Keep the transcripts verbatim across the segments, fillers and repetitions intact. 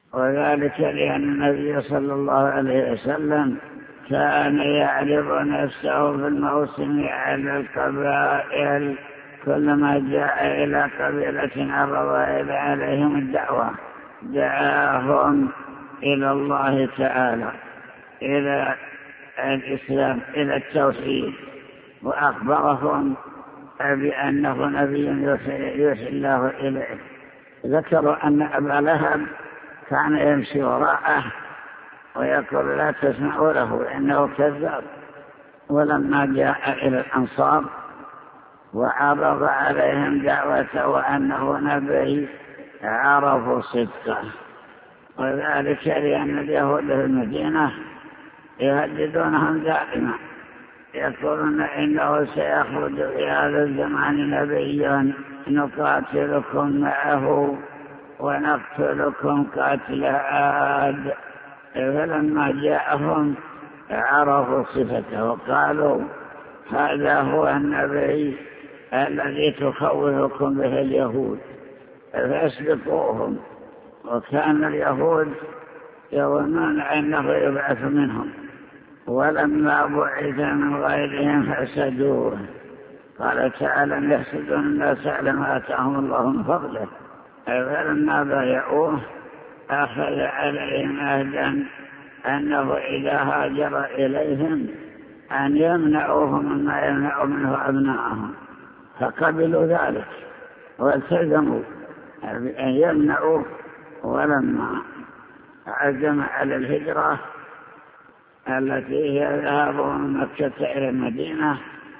وذلك لأن النبي صلى الله عليه وسلم كان يعرض نفسه في الموسم على القبائل، كلما جاء إلى قبيلة عرض إلى عليهم الدعوة دعاهم إلى الله تعالى، إلى الإسلام، إلى التوحيد، وأخبرهم بأنه نبي يوحي الله إليه. ذكروا أن أبا لهب كان يمشي وراءه ويقول لا تسمعوا له إنه كذاب. ولما جاء إلى الأنصار وعرض عليهم دعوته وأنه نبي عرفوا صدقه، وذلك لأن اليهود في المدينة يهددونهم دائما، يقولون إنه سيخرج في هذا الزمان نبي نقاتلكم معه ونقتلكم قتل عاد. فلما جاءهم عرفوا صفته وقالوا هذا هو النبي الذي تخوفكم به اليهود فاسبقوهم. وكان اليهود يظنون أنه يبعث منهم، ولما بعث من غيرهم حسدوه. قال تعالى يحسدون الناس على ما آتاهم الله من فضله، فلما بايعوه أخذ عليهم عهدا أنه إذا هاجر إليهم أن يمنعوه مما يمنع منه أبناءهم، فقبلوا ذلك والتزموا أن يمنعوه. ولما عزم على الهجرة التي هي ذهاب من مكة إلى المدينة،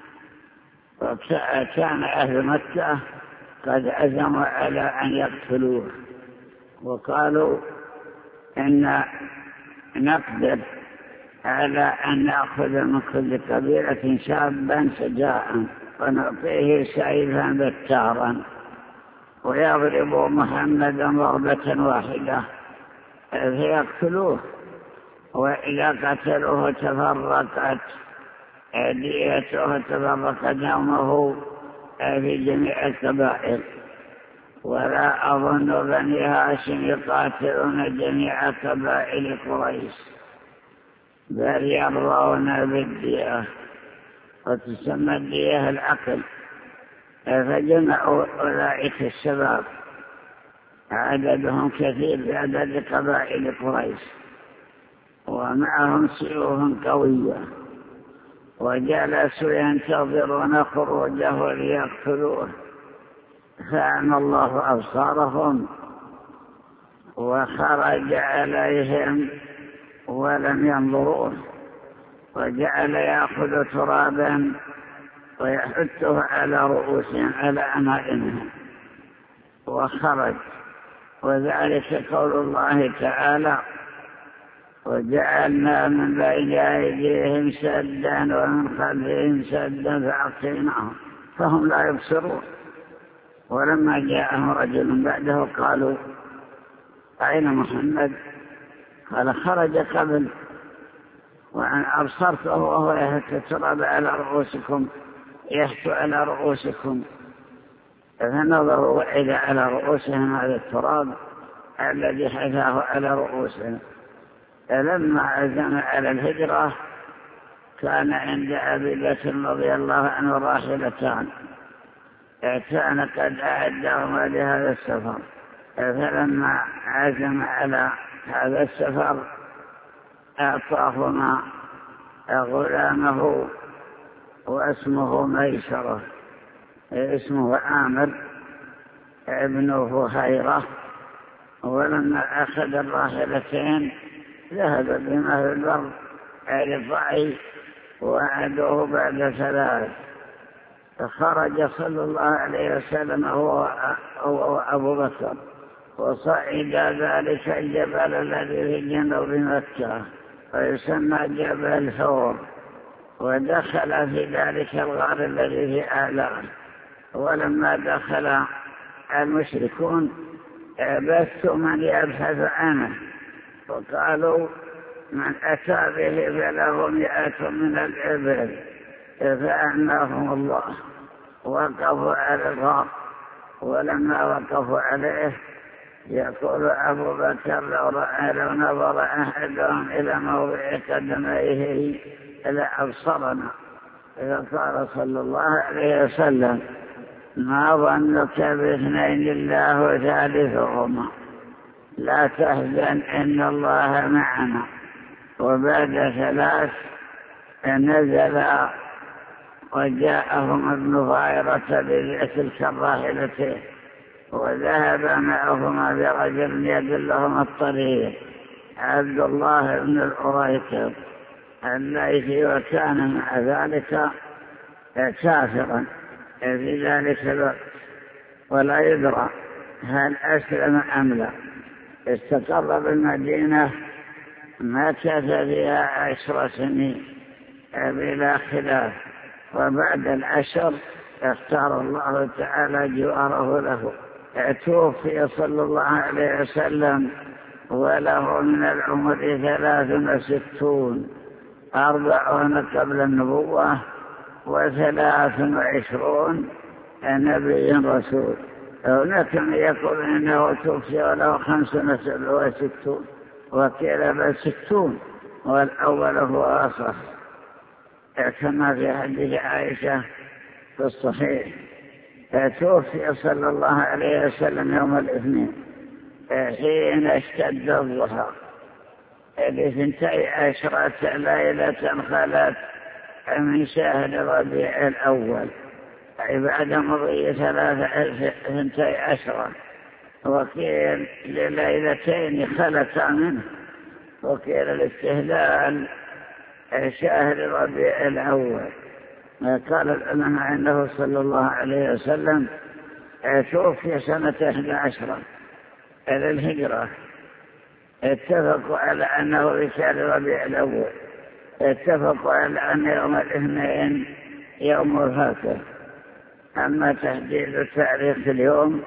وكان أهل مكة قد عزموا على أن يقتلوه، وقالوا إن نقدر على أن نأخذ من كل قبيلة شابا شجاعا ونعطيه سيفا بتارا ويضرب محمدا ضربة واحدة فيقتلوه، وإذا قتلوه تفرقت ديته وتفرق دمه في جميع القبائل. ولا أظن بني هاشم يقاتلون جميع قبائل قريش، بل يرضون بالدية، وتسمى الدية العقل. فجمعوا أولئك الشباب عددهم كثير بعدد قبائل قريش ومعهم سيوف قوية، وجلسوا ينتظرون خروجه ليقتلوه. فأعمى الله أبصارهم وخرج عليهم ولم ينظروه، وجعل يأخذ ترابا ويحته على رؤوسهم على أمائمهم وخرج. وذلك قول الله تعالى وجعلنا من بين أيديهم سدا ومن خلفهم سدا فأغشيناهم فهم لا يبصرون. ولما جاءهم رجل بعده قالوا أين محمد؟ قال خرج قبل وأن أبصرته وهو يهت التراب على رؤوسكم يهت على رؤوسكم. فنظروا وإذا على رؤوسهم هذا التراب الذي حثاه على رؤوسهم. فلما عزم على الهجرة كان عند أبي بكر رضي الله عنه راحلتان كان قد أعدهما لهذا السفر. فلما عزم على هذا السفر أعطاهما غلامه واسمه ميسرة، اسمه عامر ابن فهيرة. ولما أخذ الراحلتين ذهب بهم أهل البر رفعي وعدوه بعد ثلاث. فخرج صلى الله عليه وسلم هو وأبو بكر وصعد ذلك الجبل الذي في جنوب مكة ويسمى جبل ثور، ودخل في ذلك الغار الذي في أعلاه. ولما دخل المشركون بثوا من يبحث عنه وقالوا من أتى به فله مئة من الإبل، فأعناهم الله. وقفوا على الغار، ولما وقفوا عليه يقول أبو بكر لو, لو نظر أحدهم إلى موضع قدميه لأبصرنا. إذا قال صلى الله عليه وسلم ما ظنك باثنين الله ثالثهما لا تحزن إن الله معنا. وبعد ثلاث نزل وجاءهم ابن ظاهرة بتلك الراحلتين وذهب معهما برجل يدلهم الطريق عبد الله بن الأريكب الليثي، وكان مع ذلك كافرا في ذلك الوقت ولا يدرى هل أسلم أم لا. استقر بالمدينة مكث فيها عشر سنين بلا خلاف، وبعد العشر اختار الله تعالى جواره له. توفي صلى الله عليه وسلم وله من العمر ثلاث وستون، أربعون قبل النبوة وثلاث وعشرون نبي رسول. هناك من يقول إنه توفي وله خمس وستون وكيل بل ستون، والأول هو أصح كما في حديث عائشة في الصحيح. توفي صلى الله عليه وسلم يوم الاثنين حين اشتد الضحى لثنتي عشرة ليلة خلت من شهر ربيع الأول، أي بعد مضي ثلاثة ثنتي عشرة، وكيل لليلتين خلتا منه، وكيل الاستهلال شهر ربيع الأول. قال العلماء أنه صلى الله عليه وسلم توفي سنة إحدى عشرة إلى الهجرة. اتفقوا على أنه في شهر ربيع الأول، اتفقوا على أن يوم الاثنين يوم وفاته. أما تحديد تاريخ اليوم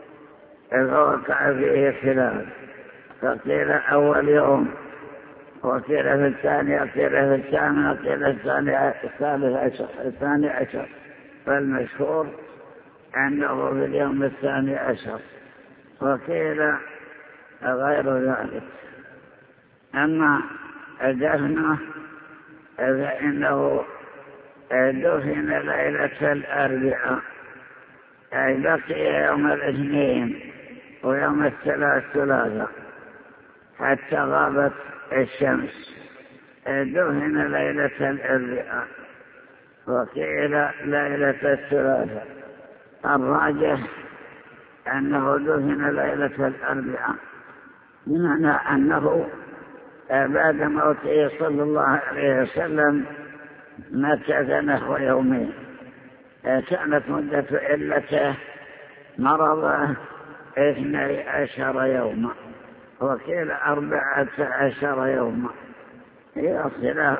فوقع فيه خلاف، فقيل أول يوم، وقيل في الثاني، وقيل في الثامن، وقيل الثالث عشر الثاني عشر، فالمشهور أنه في اليوم الثاني عشر، وقيل غير ذلك. أما دفنه فإنه دفن ليلة الأربعاء، أي بقي يوم الاثنين ويوم الثلاث ثلاثة حتى غابت الشمس. دفن ليلة الأربعاء وقيل ليلة الثلاثة. الراجح أنه دفن ليلة الأربعاء، بمعنى أنه بعد موته صلى الله عليه وسلم مكث نحو يومين. كانت مدة علته مرضه اثني عشر يوما، وقيل أربعة عشر يوما، يصل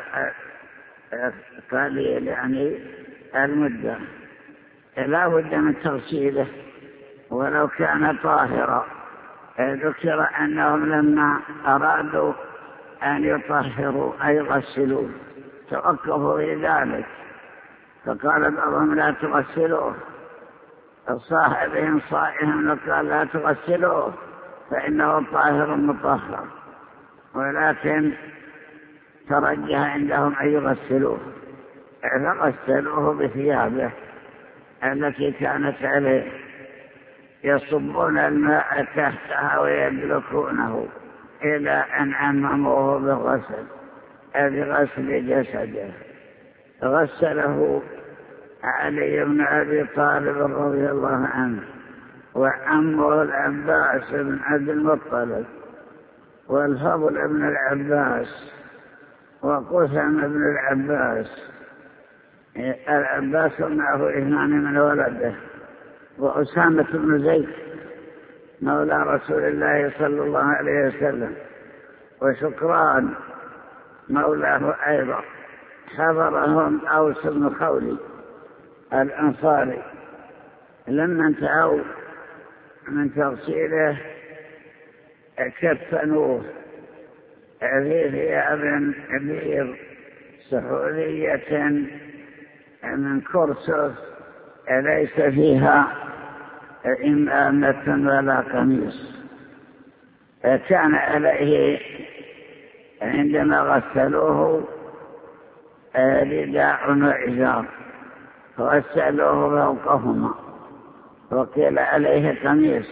قليل يعني المدة. لا بد من تغسيله ولو كان طاهرا. ذكر أنهم لما أرادوا أن يطهروا أي يغسلوه توقفوا في ذلك، فقال بعضهم لا تغسلوه. صاحبهم صائهم وقال لا تغسلوه فإنه طاهر مطهر، ولكن ترجح عندهم أن يغسلوه، فغسلوه بثيابه التي كانت عليه، يصبون الماء تحتها ويدلكونه إلى أن عمموه بالغسل بغسل جسده. غسله علي بن أبي طالب رضي الله عنه، وعمه العباس بن عبد المطلب، والفضل بن العباس، وقسم بن العباس. العباس معه اثنان من ولده، وأسامة بن زيد مولى رسول الله صلى الله عليه وسلم، وشكران مولاه أيضا. حضرهم أوس بن خولي الأنصاري. لما انتهوا من تغسيله كفنوه في ثياب بيض سحولية من كرسف ليس فيها إمامة ولا قميص، كان عليه عندما غسلوه رداء وعزار فغسلوه فوقهما، وقيل عليه قميص،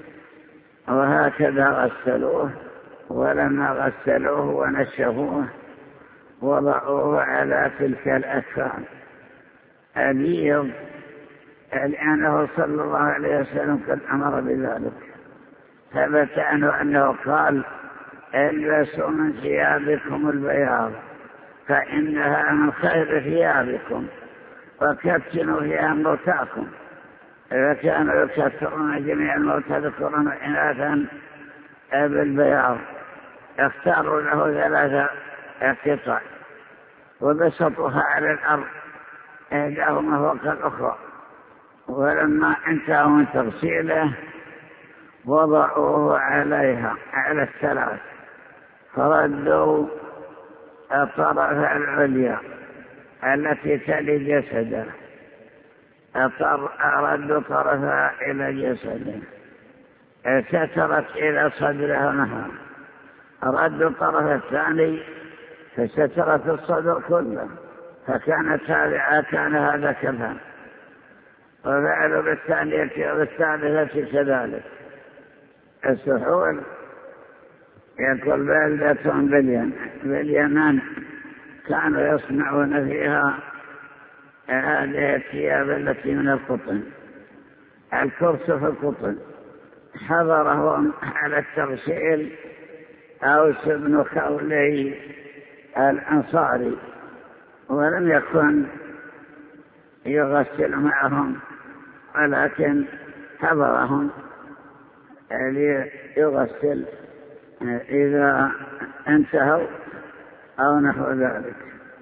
وهكذا غسلوه. ولما غسلوه ونشفوه وضعوه على تلك الأكفان البيض، لأنه صلى الله عليه وسلم قد أمر بذلك. ثبت عنه أنه قال: البسوا من ثيابكم البياض فإنها من خير ثيابكم، وكفنوا فيها موتاكم. فكانوا يكفرون جميع الموتى ذكورا وإناثا بالبياض. اختاروا له ثلاثة قطع وبسطوها على الأرض إحداهما فوق الأخرى، ولما انتهوا من تغسيله وضعوه عليها على الثلاث، فردوا الطرف العليا التي تلي جسده، ردوا طرفها إلى جسده، سترت إلى صدرها نهر، ردوا الطرف الثاني فسترت الصدر كله، فكانت هذه كان هذا كفن. وفعلوا بالثانية وبالثالثة كذلك. السحول يقول بلدة باليمن كانوا يصنعون فيها هذه الثياب التي من القطن، الكرس في القطن. حضرهم على التغسيل أوس بن خولي الأنصاري، ولم يكن يغسل معهم، ولكن حضرهم ليغسل إذا انتهوا أو نحو ذلك.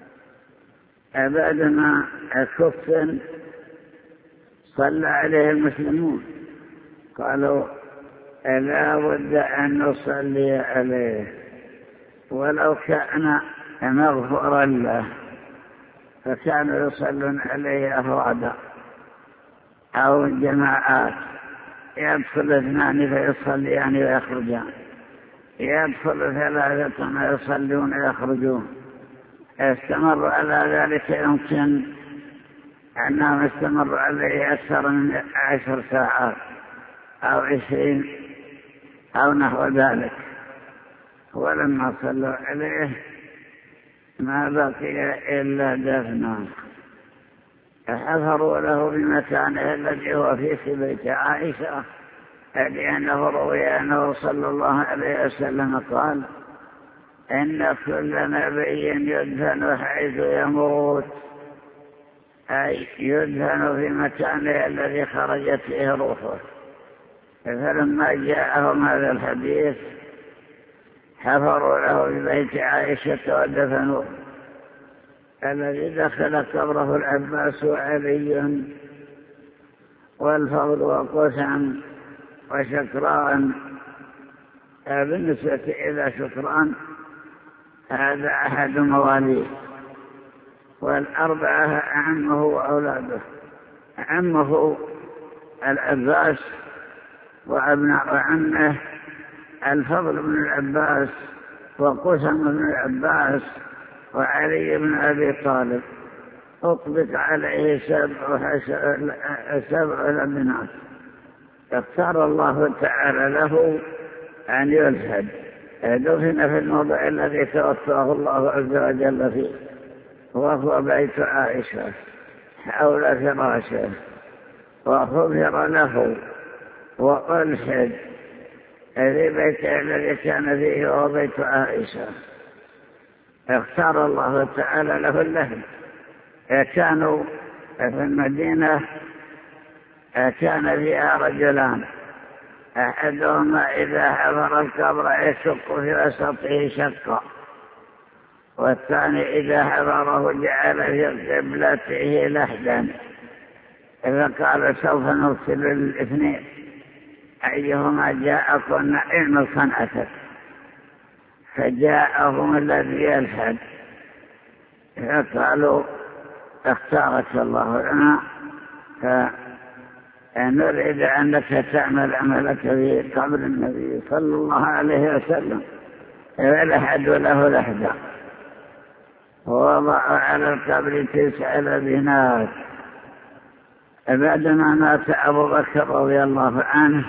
بعدما كفن صلى عليه المسلمون، قالوا: لا بد أن نصلي عليه ولو كان مغفورا له. فكانوا يصلون عليه أفرادا أو جماعات، يدخل اثنان فيصليان ويخرجان، يدخل ثلاثة ويصلون ويخرجون. استمروا على ذلك، يمكن أنهم استمروا عليه أكثر من عشر ساعات أو عشرين أو نحو ذلك. ولما صلوا عليه ما بقي إلا دفنه. حفروا له بمكانه الذي هو فيه في بيت عائشة، لأنه روي أنه صلى الله عليه وسلم قال: إن كل نبي يدفن حيث يموت، أي يدفن في مكانه الذي خرجت فيه روحه. فلما جاءهم هذا الحديث حفروا له ببيت عائشة ودفنوه. الذي دخل قبره العباس وعلي والفضل وقسم وشكران. بالنسبة إلى شكران هذا أحد مواليه، والأربعة عمه وأولاده. عمه العباس وأبناء عمه الفضل بن العباس وقسم بن العباس وعلي بن أبي طالب. أطبق عليه سبع, سبع لبنات. اختار الله تعالى له أن يلحد، دفن في الموضع الذي توفاه الله عز وجل فيه، وهو بيت عائشة حول فراشه، وغفر له وألحد في بيته الذي كان فيه وهو بيت عائشة. اختار الله تعالى له اللحد. كانوا في المدينة كان فيها رجلان، أحدهما إذا حفر القبر يشق في وسطه شقا، والثاني إذا حفره جعل في قبلته لحدا. فقال: سوف نرسل الاثنين أيهما جاءكم علم الخنعة. فجاءهم الذي يلحد، فقالوا: اختارك الله لنا. نريد أنك تعمل عملك في قبر النبي صلى الله عليه وسلم، فلحد له لحدا، ووضع على القبر تسع لبنات. بعدما مات أبو بكر رضي الله عنه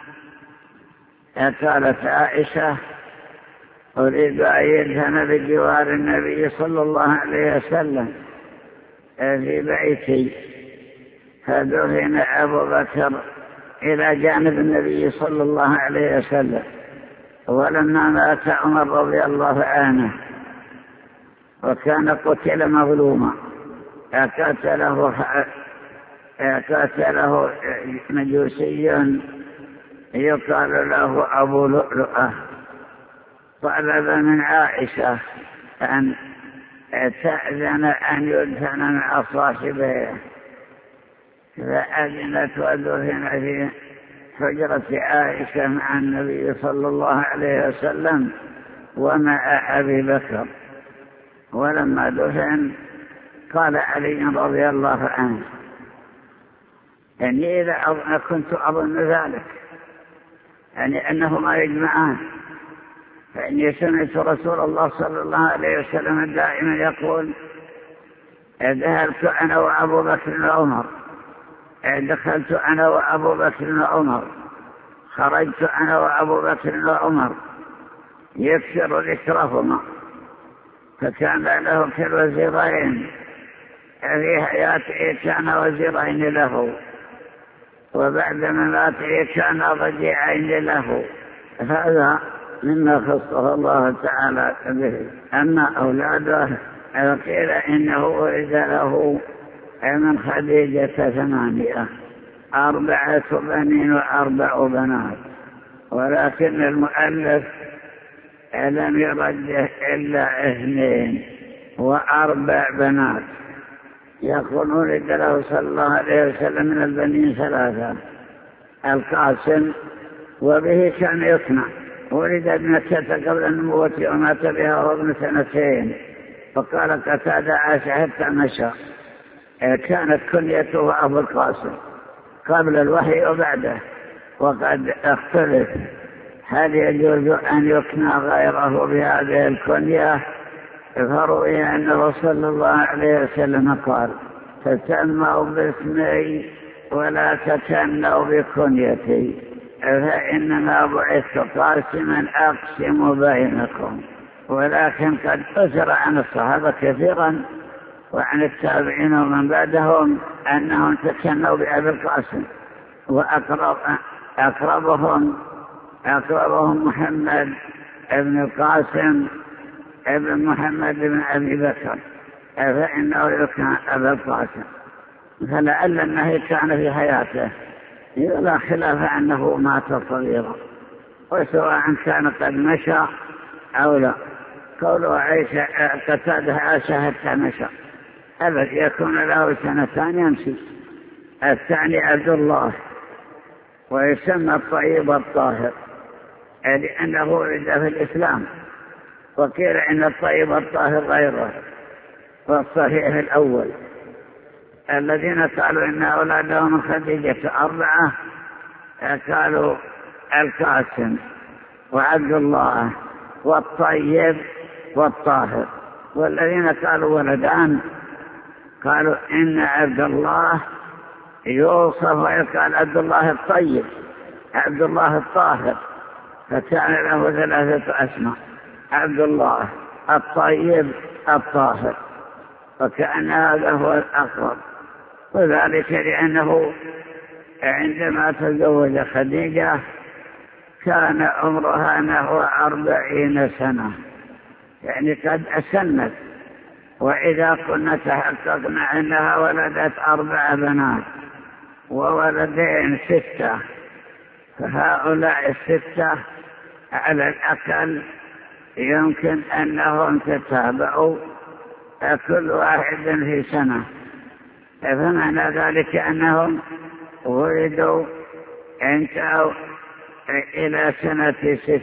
قالت عائشة: أريد أن يدهن بجوار النبي صلى الله عليه وسلم في بيتي، فدهن أبو بكر إلى جانب النبي صلى الله عليه وسلم. ولما مات عمر رضي الله عنه وكان قتل مظلوما، قتله قتله مجوسي يقال له أبو لؤلؤة، طلب من عائشة أن تأذن أن يدفن مع صاحبه، فأذنت ودفن في حجرة عائشة مع النبي صلى الله عليه وسلم ومع أبي بكر. ولما دفن قال علي رضي الله عنه: يعني إذا كنت أظن ذلك، يعني أنهما يجمعان، فإني سمعت رسول الله صلى الله عليه وسلم دائما يقول: ذهبت أنا وأبو بكر وعمر، دخلت أنا وأبو بكر وعمر، خرجت أنا وأبو بكر وعمر، يكثر ذكرهما. فكان له كالوزيرين، في حياته كان وزيرين له، وبعد مماته كان ضجيعين له. هذا مما خصه الله تعالى به. أما أولاده قيل إنه ولد له من خديجة ثمانية، أربعة بنين وأربع بنات، ولكن المؤلف لم يرجح إلا اثنين وأربع بنات. يقول ولد له صلى الله عليه وسلم من البنين ثلاثة: القاسم، وبه كان يقنع، ولد ابنته قبل النبوة ومات بها وهو ابن سنتين. فقال قتادة: عاش حتى مشى. كانت كنيته أبو القاسم قبل الوحي وبعده، وقد اختلف هل يجوز أن يقنع غيره بهذه الكنية. فروي أنه صلى الله عليه وسلم قال: تسموا باسمي ولا تكنوا بكنيتي، فإنما بعثت قاسما أقسم بينكم. ولكن قد أثر عن الصحابة كثيرا وعن التابعين ومن بعدهم أنهم تكنوا بأبي القاسم، وأقرب أقربهم أقربهم محمد ابن القاسم ابن محمد بن أبي بكر، فإنه يكون أبا القاسم. فلعل النهي كان في حياته، لا خلاف أنه مات صغيرا، وسواء كان قد مشى أو لا. قوله عيسى قتاده عاش حتى مشى، أبد يكون له سنتان يمشي. الثاني عبد الله، ويسمى الطيب الطاهر لأنه ولد في الإسلام، وقيل إن الطيب الطاهر غيره. والصحيح الأول الذين قالوا إن أولادهم من خديجة أربعة، قالوا القاسم وعبد الله والطيب والطاهر. والذين قالوا ولدان قالوا إن عبد الله يوصف ويقال عبد الله الطيب عبد الله الطاهر، فكان له ثلاثة أسماء: عبد الله الطيب الطاهر، وكأن هذا هو الأقرب. وذلك لأنه عندما تزوج خديجة كان عمرها نحو أربعين سنة، يعني قد أسنت. وإذا كنا تحققنا أنها ولدت أربع بنات وولدين ستة، فهؤلاء الستة على الأقل يمكن أنهم تتابعوا كل واحد في سنة، فمعنى ذلك أنهم ولدوا انتهوا إلى سنة ست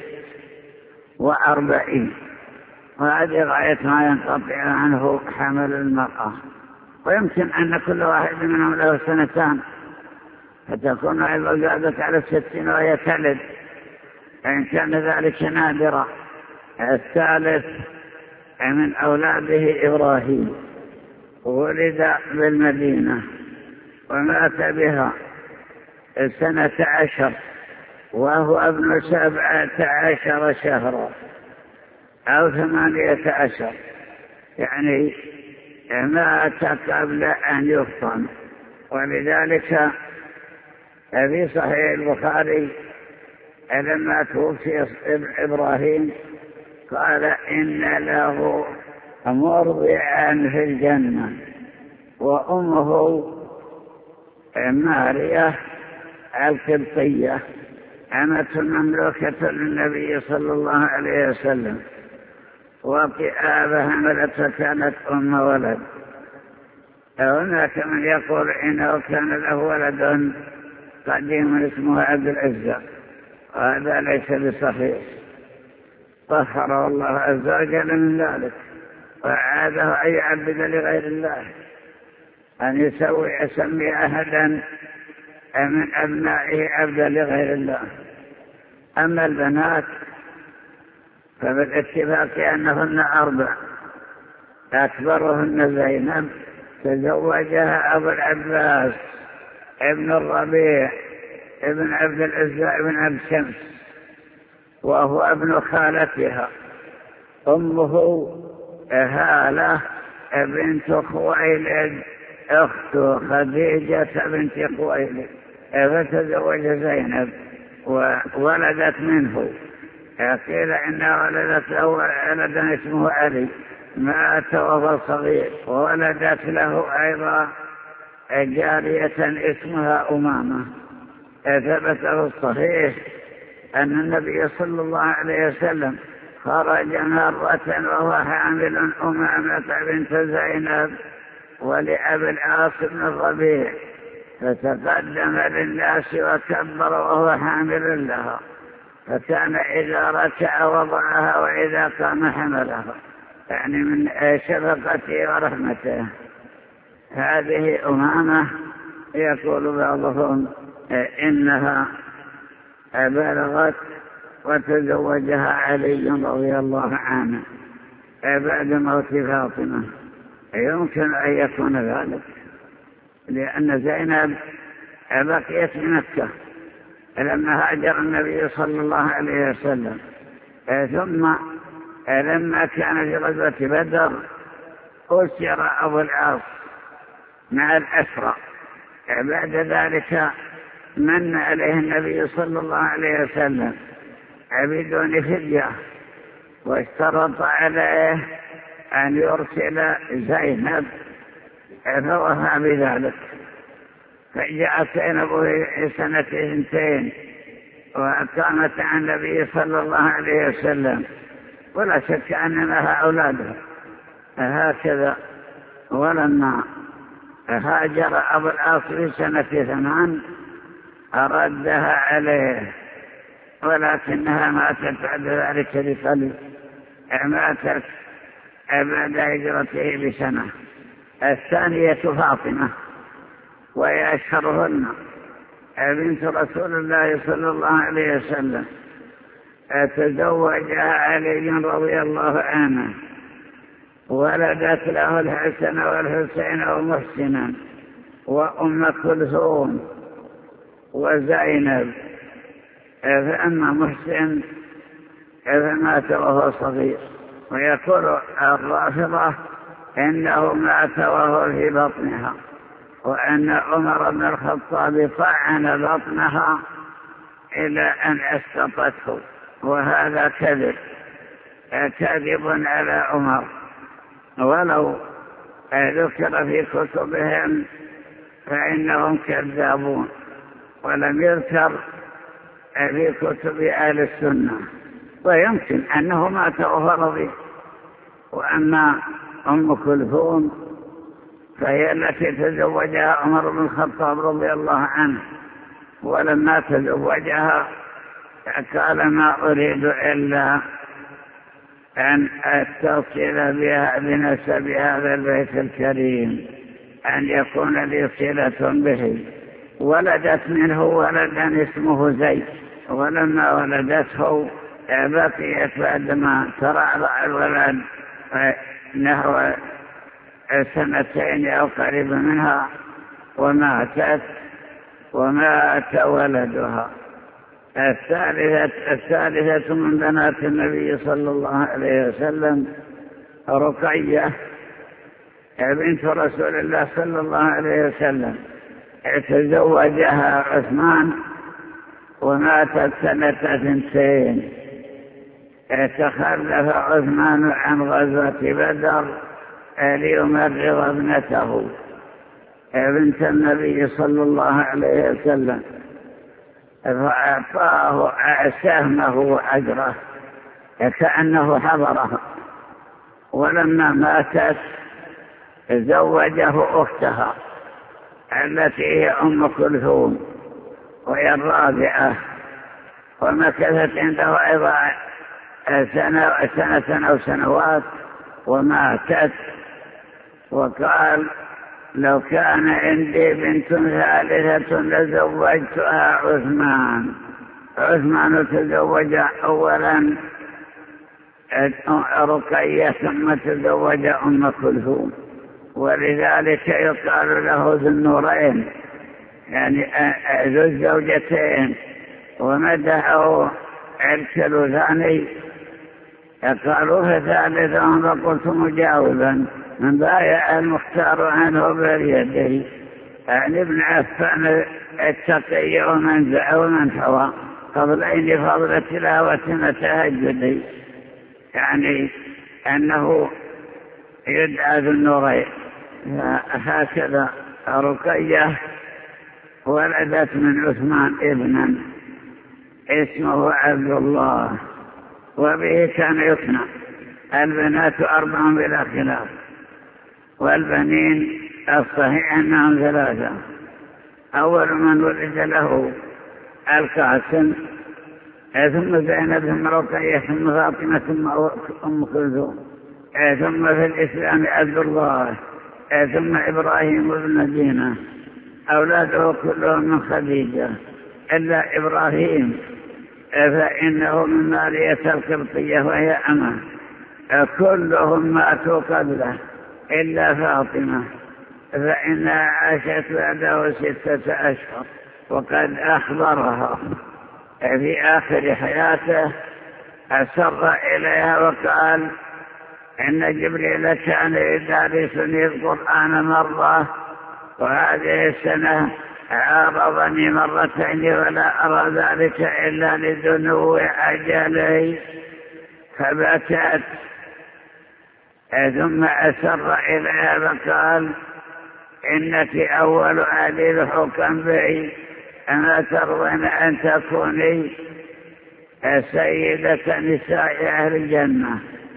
وأربعين، وهذه غاية ما ينقطع عنه حمل المرأة. ويمكن أن كل واحد منهم له سنتان، فتكون أيضا زادت على الستين وهي تلد إن كان ذلك نادرا. الثالث من أولاده إبراهيم، ولد بالمدينة ومات بها سنة عشر وهو ابن سبعة عشر شهرا أو ثمانية عشر، يعني مات قبل أن يفطن. ولذلك في صحيح البخاري لما توفي إبراهيم قال إن له مرضعا في الجنة وأمه ماريا القبطية أمة مملوكة للنبي صلى الله عليه وسلم، وقئابها حملت فكانت أم ولد. هناك من يقول إنه كان له ولد قديم اسمه عبد العزة، وهذا ليس بصحيح، طهره الله عز وجل من ذلك وعاده أن يعبد لغير الله، أن يسوي يسمي أحدا من أبنائه عبدا لغير الله. أما البنات فبالاتفاق أنهن أربع، أكبرهن زينب تزوجها أبو العباس ابن الربيع ابن عبد العزة ابن عبد شمس، وهو ابن خالتها. أمه هالة بنت خويلد أخت خديجة بنت خويلد، فتزوج زينب وولدت منه. قيل إنها ولدت له ولدا اسمه علي مات وهو صغير، وولدت له أيضا جارية اسمها أمامة. ثبت في الصحيح أن النبي صلى الله عليه وسلم خرج مرة وهو حامل أمامة بنت زينب ولأبي العاص بن الربيع، فتقدم للناس وكبر وهو حامل لها، فكان إذا ركع وضعها وإذا قام حملها، يعني من شفقته ورحمته. هذه أمامة يقول بعضهم إنها بلغت وتزوجها علي رضي الله عنه بعد موت فاطمة. يمكن أن يكون ذلك لأن زينب بقيت بمكة لما هاجر النبي صلى الله عليه وسلم، ثم لما كان في غزوة بدر أسر أبو العاص مع الأسرى. بعد ذلك من عليه النبي صلى الله عليه وسلم بدون فدية، واشترط عليه أن يرسل زينب، فوفى بذلك. فجاءت زينب في سنة اثنتين وأقامت عن النبي صلى الله عليه وسلم، ولا شك أن لها أولادها هكذا. ولما هاجر أبو العاص في سنة ثمان أردها عليه، ولكنها ماتت بعد ذلك بقليل، ماتت بعد هجرته بسنة. الثانية فاطمة وهي أشهرهن، بنت رسول الله صلى الله عليه وسلم، تزوجها علي رضي الله عنه، ولدت له الحسن والحسين ومحسنا وأم كلثوم وزينب. فأما محسن فمات وهو صغير، ويقول الرافضة إنه مات وهو في بطنها، وأن عمر بن الخطاب طعن بطنها إلى أن أسقطته، وهذا كذب كذب على عمر. ولو ذكر في كتبهم فإنهم كذابون، ولم يذكر في كتب أهل السنة، ويمكن أنه مات وهو رضيع. وأما أم كلثوم فهي التي تزوجها عمر بن الخطاب رضي الله عنه، ولما تزوجها قال ما أريد إلا أن أتصل بها بنسب هذا البيت الكريم، أن يكون لي صلة به، ولدت منه ولدا اسمه زيد، ولما ولدته بقيت بعدما ترعرع الولد نحو سنتين أو قريب منها وماتت ومات ولدها. الثالثة, الثالثة من بنات النبي صلى الله عليه وسلم رقية بنت رسول الله صلى الله عليه وسلم، تزوجها عثمان وماتت سنة ثنتين. تخلف عثمان عن غزوة بدر ليمرض ابنته بنت النبي صلى الله عليه وسلم، فأعطاه سهمه وأجره كأنه حضره. ولما ماتت زوجه أختها التي هي أم كلثوم وهي الرابعة، ومكثت عنده أيضا سنة, سنة أو سنوات وماتت. وقال لو كان عندي بنت ثالثة لزوجتها عثمان. عثمان تزوج أولا رقية ثم تزوج أم كلثوم، ولذلك يقال له ذو النورين، يعني ذو الزوجتين. ومدحه الكلوثاني قالوا فثالثهم فقلت مجاوبا من بايع المختار عنه باليده، يعني ابن عفان التقي ومن زع ومن حوى قبلين فضل تلاوة تهجدي، يعني أنه يدعى ذو النورين. هكذا رقية ولدت من عثمان ابنا اسمه عبد الله، وبه كان يكنى. البنات أربع بلا خلاف، والبنين الصحيح أنهم ثلاثة. أول من ولد له القاسم، ثم زينب ثم رقية ثم فاطمة ثم أم كلثوم، ثم في الإسلام عبد الله، ثم إبراهيم بن دينة. أولاده كلهم من خديجة إلا إبراهيم فإنه من مارية القبطية وهي أمه. كلهم ماتوا قبله إلا فاطمة فإنها عاشت بعده ستة أشهر، وقد أخبرها في آخر حياته، أسر إليها وقال إن جبريل كان يدارسني القرآن مرة، وهذه السنة عارضني مرتين ولا أرى ذلك إلا لدنو أجلي. فبكت ثم أسر إليها وقال إنك أول أهلي لحقا بي، أما ترضين أن تكوني سيدة نساء أهل الجنة.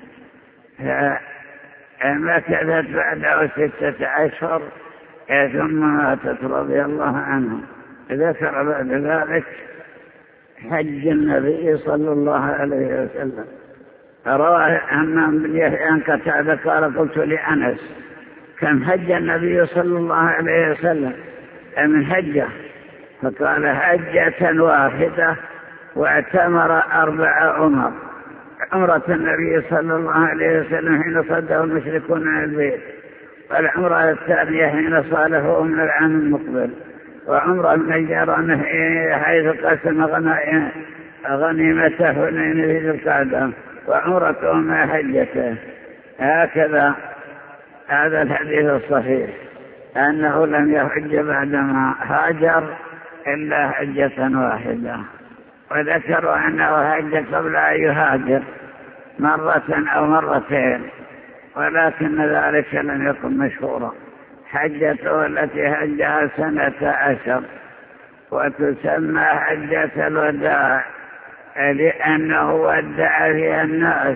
فمكثت بعده ستة أشهر ثم ماتت رضي الله عنها. ذكر بعد ذلك حج النبي صلى الله عليه وسلم. رواه همام بن يحيى عن قتادة قال قلت لأنس كم حج النبي صلى الله عليه وسلم من حجه؟ فقال حجة واحدة واعتمر أربع عمر. عمرة النبي صلى الله عليه وسلم حين صده المشركون عن البيت، والعمرة الثانية حين صالحوا من العام المقبل، وعمرة الجيران حيث قسم غنيمته حنين في ذي القعدة، وعمرته مع حجته. هكذا هذا الحديث الصحيح أنه لم يحج بعدما هاجر إلا حجة واحدة. وذكروا أنه حج قبل أن يهاجر مرة أو مرتين، ولكن ذلك لم يكن مشهورا. حجته التي حجها سنة عشر، وتسمى حجة الوداع لأنه ودع فيها الناس،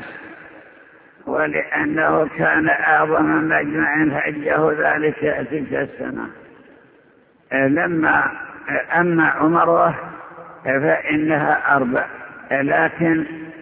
ولأنه كان أعظم مجمع حجه ذلك تلك السنة. لما أما عمره فإنها أربع، لكن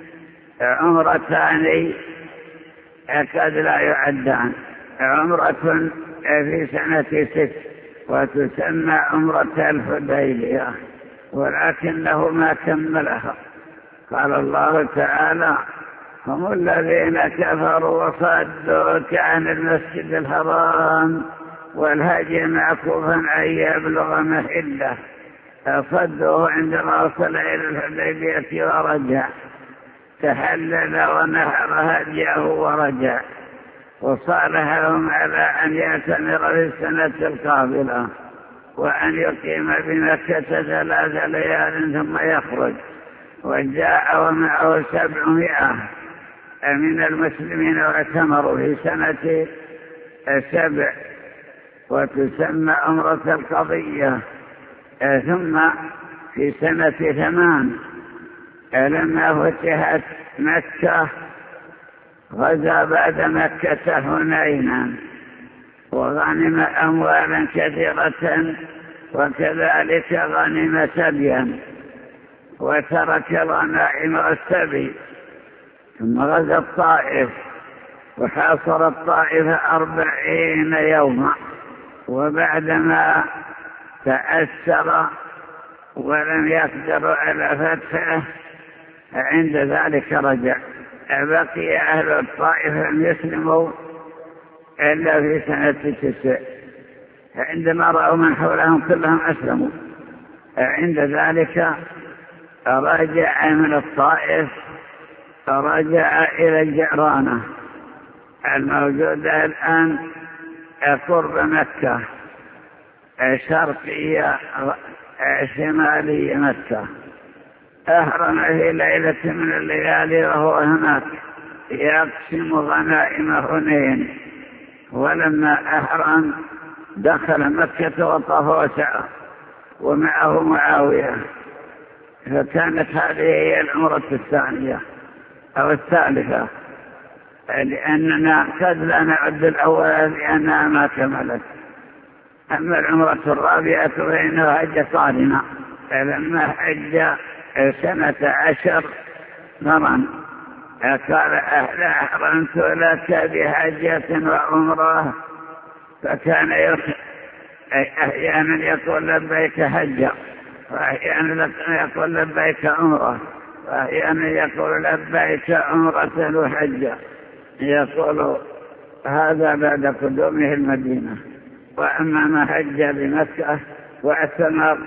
عمرتان قد لا يعدان. عمرة في سنة ست وتسمى عمرة الحديبية، ولكنه ما كملها. قال الله تعالى: هم الذين كفروا وصدوك عن المسجد الحرام والهدي معكوفا أن يبلغ محله، فصدوه عندما وصل إلى الحديبية ورجع، تحلل ونحر هديه ورجع، وصالحهم على أن يعتمر في السنة القابلة وأن يقيم بمكة ثلاث ليال ثم يخرج. وجاء ومعه سبعمائة من المسلمين واعتمروا في سنة سبع، وتسمى عمرة القضية. ثم في سنة ثمان لما فتحت مكة غزا بعد مكة هنينا وغنم أموالا كثيرة، وكذلك غنم سبيا وترك الغنائم والسبي. ثم غزا الطائف وحاصر الطائف أربعين يوما، وبعدما تأثر ولم يقدروا على فتحه عند ذلك رجع. بقي أهل الطائف لم يسلموا إلا في سنة تسع، عندما رأوا من حولهم كلهم أسلموا. عند ذلك رجع من الطائف، رجع إلى الجعرانة الموجودة الآن قرب مكة، شرقية شمالية مكة. أهرم في ليلة من الليالي وهو هناك يقسم غنائم هنين. ولما أهرم دخل مكة وطاف وسعى ومعه معاوية، فكانت هذه هي العمرة الثانية أو الثالثة، لأننا قد لا نعد الأول لأنها ما كملت. أما العمرة الرابعة فإنها حج قارنة، لما حج سنة عشر مرا قال: أحرمت لك بحجة وعمرة. فكان أحيانا يقول لبيك حجة، وأحيانا يقول لبيك عمرة، وأحيانا يقول لبيك عمرة وحجة. يقول هذا بعد قدومه المدينة. وأما ما حج بمكة واعتمر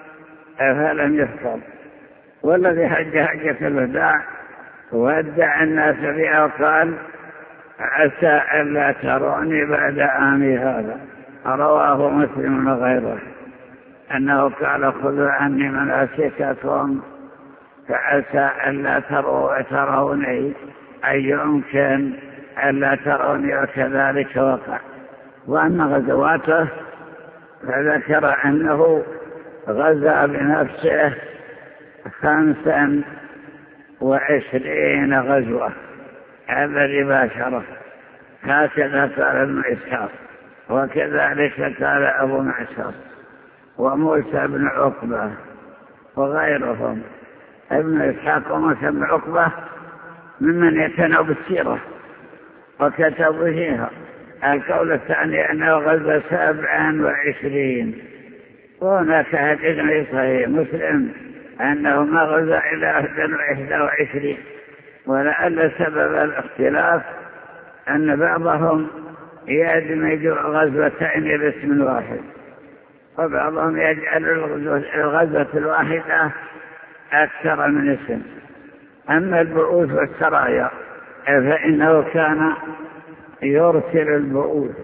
فلم يفصل. والذي حج حجة الوداع ودع الناس بها وقال: عسى ألا تروني بعد عامي هذا. رواه مسلم وغيره أنه قال: خذوا عني مناسككم فعسى ألا تروني، أي يمكن ألا تروني، وكذلك وقع. وأما غزواته فذكر أنه غزا بنفسه خمسا وعشرين غزوة، الذي باشره. هكذا قال ابن إسحاق، وكذلك قال أبو معشر وموسى بن عقبة وغيرهم. ابن إسحاق وموسى بن عقبة ممن يتنوا بالسيرة وكتبوا فيها. القول الثاني أنه غزا سبعا وعشرين. وهناك حديث في صحيح مسلم أنه ما غزا إلى إحدى وعشرين. ولعل سبب الاختلاف أن بعضهم يدمج غزوتين باسم واحد، وبعضهم يجعل الغزوة الواحدة أكثر من اسم. أما البعوث والسرايا فإنه كان يرسل البعوث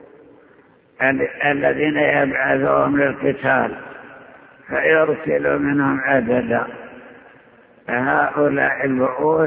الذين يبعثهم للقتال، فيرسل منهم عددا. هؤلاء البعوث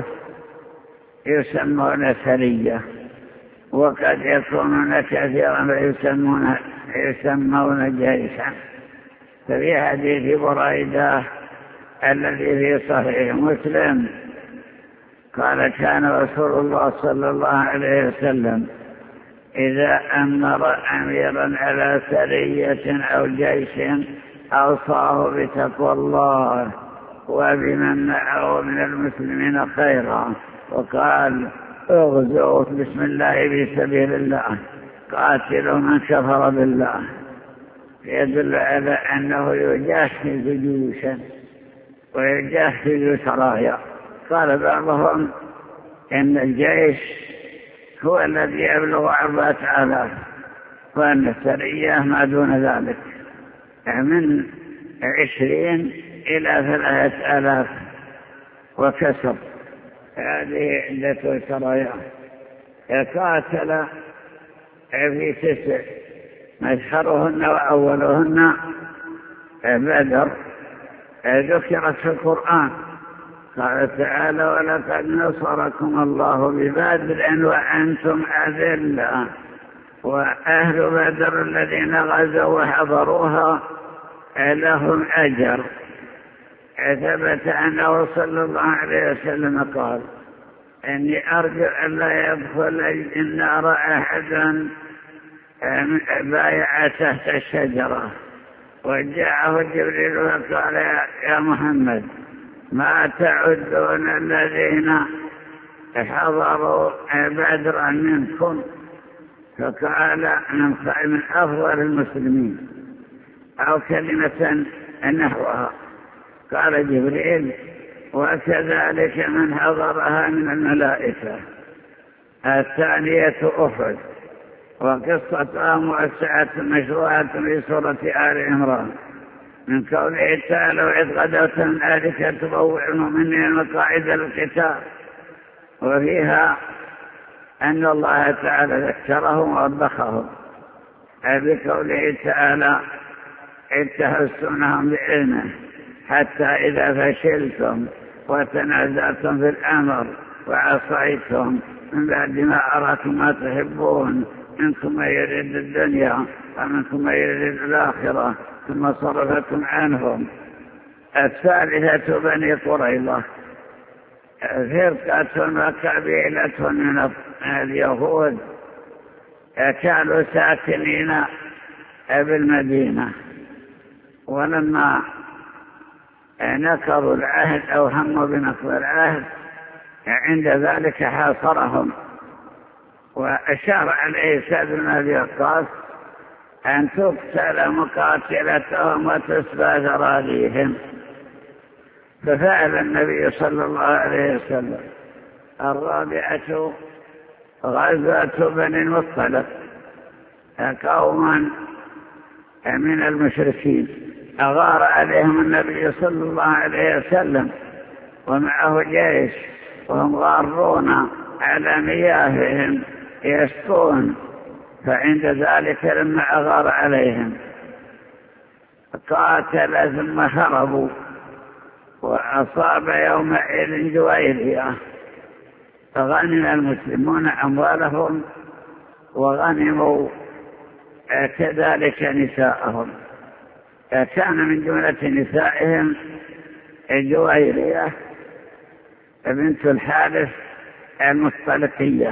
يسمون سرية، وقد يكونون كثيرا فيسمون يسمون جيشا. ففي حديث بريدة الذي في صحيح مسلم قال: كان رسول الله صلى الله عليه وسلم إذا أمر أميرا على سرية أو جيش أوصاه بتقوى الله وبمن معه من المسلمين خيرا، وقال: اغزوا بسم الله في سبيل الله، قاتلوا من كفر بالله. يدل على أنه يجهز جيوشا ويجهز سرايا. قال بعضهم إن الجيش هو الذي يبلغ أربعة آلاف، وأن السرية ما دون ذلك من عشرين إلى ثلاثة آلاف وكسر. هذه عدة سرايا. قاتل في تسع، مشهرهن وأولهن بدر، ذكرت في القرآن. قال تعالى: ولقد نصركم الله ببدر وأنتم أذلة وأهل بدر الذين غزوا وحضروها لهم أجر. ثبت أنه صلى الله عليه وسلم قال: إني أرجو أن لا يدخل النار أحد بايع تحت الشجرة. وجاءه جبريل وقال: يا محمد، ما تعدون الذين حضروا بدرا منكم؟ فقال: من أفضل المسلمين، أو كلمة نحوها. قال جبريل: وكذلك من حضرها من الملائكة. الثانية أحد. وقصة موسعة مشروعة في سورة آل عمران من قوله تعالى: وإذ غدوت من أهلك تبوئ المؤمنين مقاعد للقتال. وفيها أن الله تعالى ذكرهم ووبخهم بقوله تعالى: إذ تحسونهم بعلمه حتى إذا فشلتم وتنازعتم في الأمر وعصيتم من بعد ما أراكم ما تحبون، منكم من يريد الدنيا ومنكم من يريد الآخرة، ثم صرفتم عنهم. الثالثة بني قريظة، فرقة وقبيلة من اليهود كانوا ساكنين بالمدينة، ولما نكروا العهد أو هموا بنقض العهد عند ذلك حاصرهم، وأشار عليه سعد بن أبي وقاص أن تقتل مقاتلتهم وتسبى ذراريهم. ففعل النبي صلى الله عليه وسلم. الرابعة غزوة بني المصطلق، قوما من المشركين أغار عليهم النبي صلى الله عليه وسلم ومعه جيش، وهم غارون على مياههم يسقون. فعند ذلك لما أغار عليهم قاتل ثم هربوا، وأصاب يومئذ جويرية، فغنم المسلمون أموالهم وغنموا كذلك نساءهم. كان من جملة نسائهم جويرية بنت الحارث المصطلقية،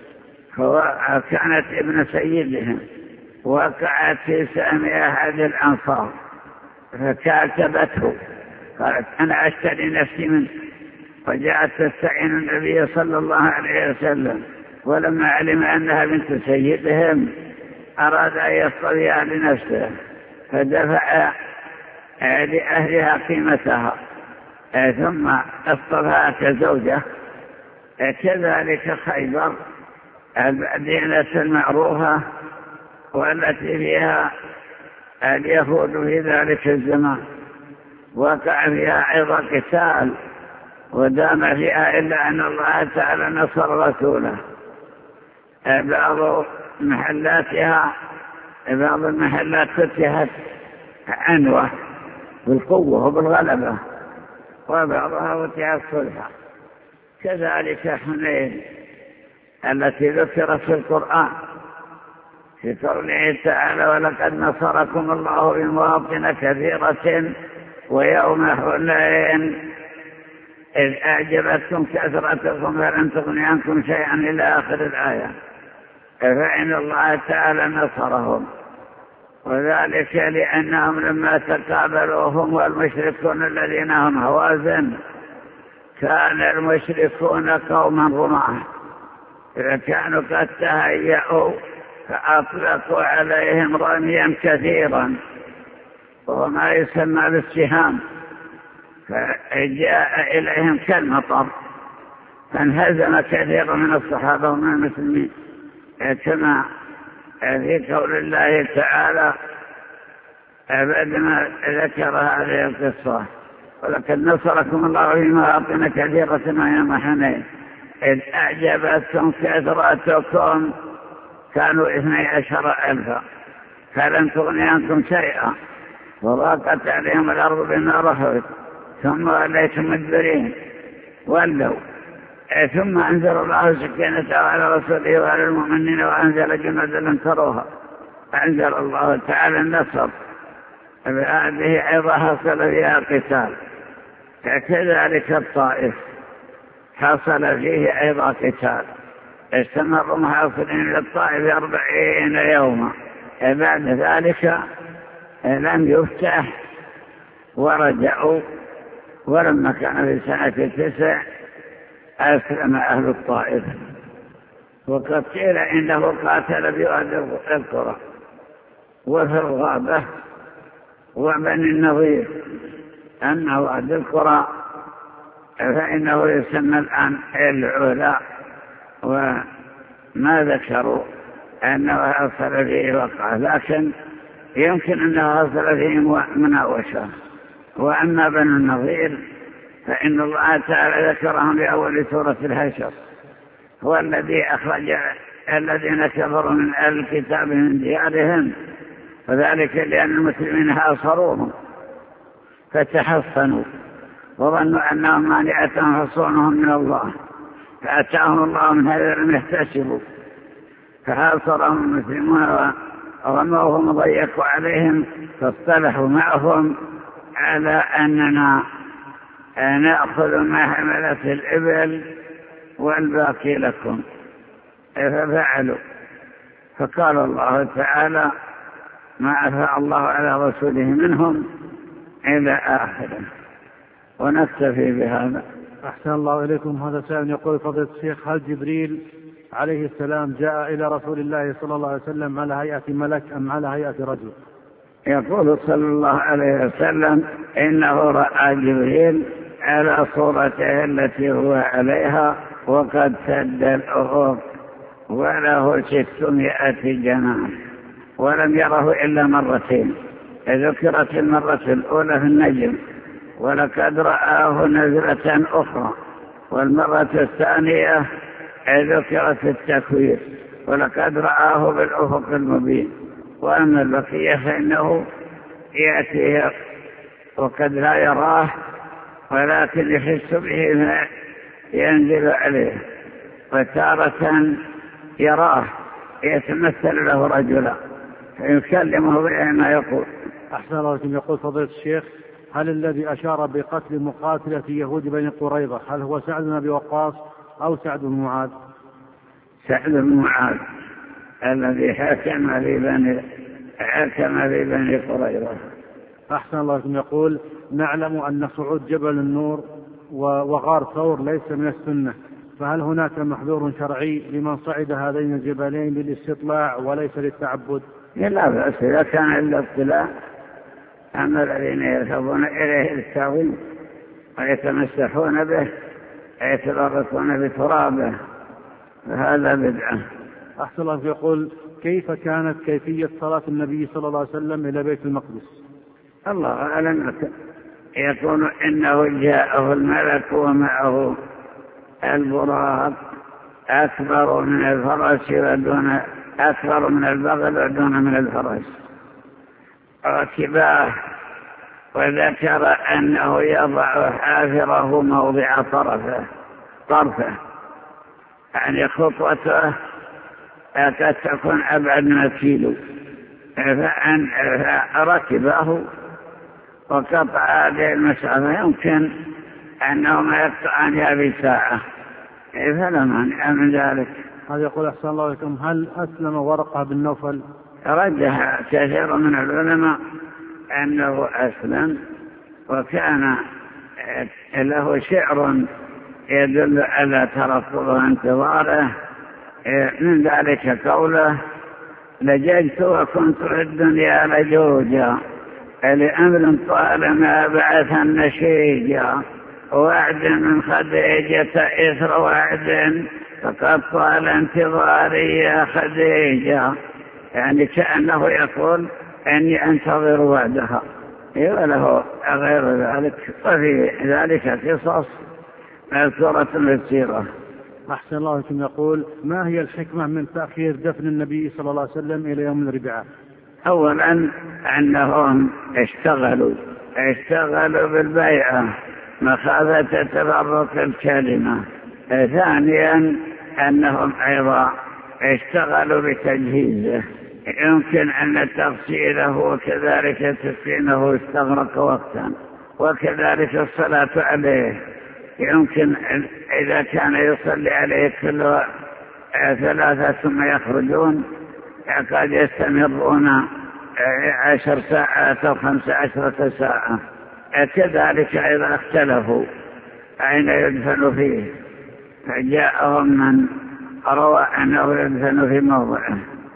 كانت ابن سيدهم، وقعت في سهم أحد الأنصار فكاتبته، قالت: أنا أشتري نفسي منك. وجاءت تستعين النبي صلى الله عليه وسلم، ولما علم أنها بنت سيدهم أراد أن يصطفيها لنفسه، فدفع لأهلها قيمتها ثم اصطفاها كزوجة. كذلك خيبر، المدينة المعروفة والتي فيها اليهود في ذلك الزمان، وقع فيها أيضا قتال ودام فيها إلا أن الله تعالى نصر رسوله. بعض محلاتها بعض المحلات فتحت عنوة بالقوة وبالغلبة، وبعضها فتحت صلحا. كذلك حنين التي ذكرت في القرآن في قوله تعالى: ولقد نصركم الله بمواطن كثيرة ويوم حنين إذ أعجبتكم كثرتكم فلم تغن عنكم شيئا إلى آخر الآية. فإن الله تعالى نصرهم، وذلك لأنهم لما تقابلوهم والمشركون الذين هم هوازن، كان المشركون قوما رماه، فكانوا قد تهيأوا فأطلقوا عليهم رميا كثيرا وهو ما يسمى بالسهام، فجاء إليهم كالمطر فانهزم كثير من الصحابة ومن المسلمين، كما في قول الله تعالى بعدما ذكر هذه القصة: ولقد نصركم الله في مواطن كثيرة ويوم حنين إذ أعجبتكم كثرتكم كانوا اثني عشر ألفا فلم تغني عنكم شيئا وضاقت عليهم الأرض بما رحبت ثم وليتم مدبرين ولوا ثم أنزل الله سكينته على رسوله وعلى المؤمنين وأنزل جنودا لم تروها. أنزل الله تعالى النصر بهذه أيضا حصل فيها قتال، كذلك الطائف حصل فيه أيضا قتال، استمروا محاصرين للطائف أربعين يوما، بعد ذلك لم يفتح ورجعوا. ولما كان في سنة تسع أسلم أهل الطائف، وقد قيل إنه قاتل بوادي القرى وفي الغابة وبني النظير. أما وادي القرى فإنه يسمى الآن العلا، وما ذكروا أنه حصل فيه وقع، لكن يمكن أنه حصل فيه مناوشة. وأما بني النظير فإن الله تعالى ذكرهم في أول سورة الحشر: هو الذي أخرج الذين كفروا من أهل الكتاب من ديارهم، وذلك لأن المسلمين حاصروهم فتحصنوا وظنوا أنهم مانعتهم حصونهم من الله، فأتاهم الله من هذا لم يحتسبوا فحاصرهم المسلمون ورموهم وضيقوا عليهم، فاصطلحوا معهم على أننا نأخذ ما حملت الإبل والباقي لكم، ففعلوا. فقال الله تعالى: ما أفاء الله على رسوله منهم إلى آخره. ونكتفي بهذا. أحسن الله إليكم. هذا سائل يقول: فضيلة الشيخ، هل جبريل عليه السلام جاء إلى رسول الله صلى الله عليه وسلم على هيئة ملك أم على هيئة رجل؟ يقول صلى الله عليه وسلم: إنه رأى جبريل على صورته التي هو عليها وقد سد الأفق وله ستمائة جناح، ولم يره إلا مرتين. ذكرت المرة الأولى في النجم، ولقد رآه نزلة أخرى، والمرة الثانية ذكرت في التكوير، ولقد رآه بالأفق المبين. وأما البقية فإنه يأتيه وقد لا يراه ولكن يحس به ينزل عليه، وتارة يراه يتمثل له رجلا فيكلمه بما يقول. أحسن الله إليكم. يقول فضيلة الشيخ: هل الذي أشار بقتل مقاتلة يهود بني قريظة هل هو سعد بن أبي وقاص أو سعد بن معاذ؟ سعد بن معاذ الذي حكم في بني حكم في بني قريظة. أحسن الله إليكم. يقول: نعلم أن صعود جبل النور وغار ثور ليس من السنة، فهل هناك محذور شرعي لمن صعد هذين الجبلين للاستطلاع وليس للتعبد؟ لا بأس إذا كان إلا ابتلاء. أما الذين يذهبون إليه للتعظيم ويتمسحون به ويتبركون بترابه فهذا بدعة. أحسن الله. يقول: كيف كانت كيفية صلاة النبي صلى الله عليه وسلم إلى بيت المقدس؟ الله أعلم. يقول إنه جاءه الملك ومعه البراق أكبر من الفرس ودون أكبر من البغل ودون من الفرس ركباه، وذكر أنه يضع حافره موضع طرفه طرفه يعني خطوته قد تكون أبعد من كيلو، فأن ركبه وقطع هذه المسافة يمكن أنه ما يقطعان هذه ساعة، فلا مانع من ذلك. هذا يقول: أحسن الله إليكم، هل أسلم ورقة بن نوفل؟ رجح كثير من العلماء أنه أسلم، وكان له شعر يدل على ترفضه وانتظاره، من ذلك قوله: لججت وكنت في الدنيا لجوجا لأمر طالما بعث النشيج وعد من خديجة إثر وعد فقد طال انتظاري يا خديجة، يعني كأنه يقول أني أنتظر وعدها وله غير ذلك. وفي ذلك قصص مذكورة في السيرة. أحسن الله إليكم. يقول: ما هي الحكمة من تأخير دفن النبي صلى الله عليه وسلم إلى يوم الربيع؟ أولا أنهم اشتغلوا اشتغلوا بالبيعة مخافة تفرق الكلمة. ثانيا أنهم أيضا اشتغلوا بتجهيزه، يمكن أن تغسيله وكذلك تسكينه استغرق وقتا، وكذلك الصلاة عليه يمكن إذا كان يصلي عليه كل ثلاثة ثم يخرجون قد يستمرون عشر ساعات أو خمس عشرة ساعة. كذلك إذا اختلفوا أين يدفن فيه فجاءهم من روى أنه يدفن في موضعه.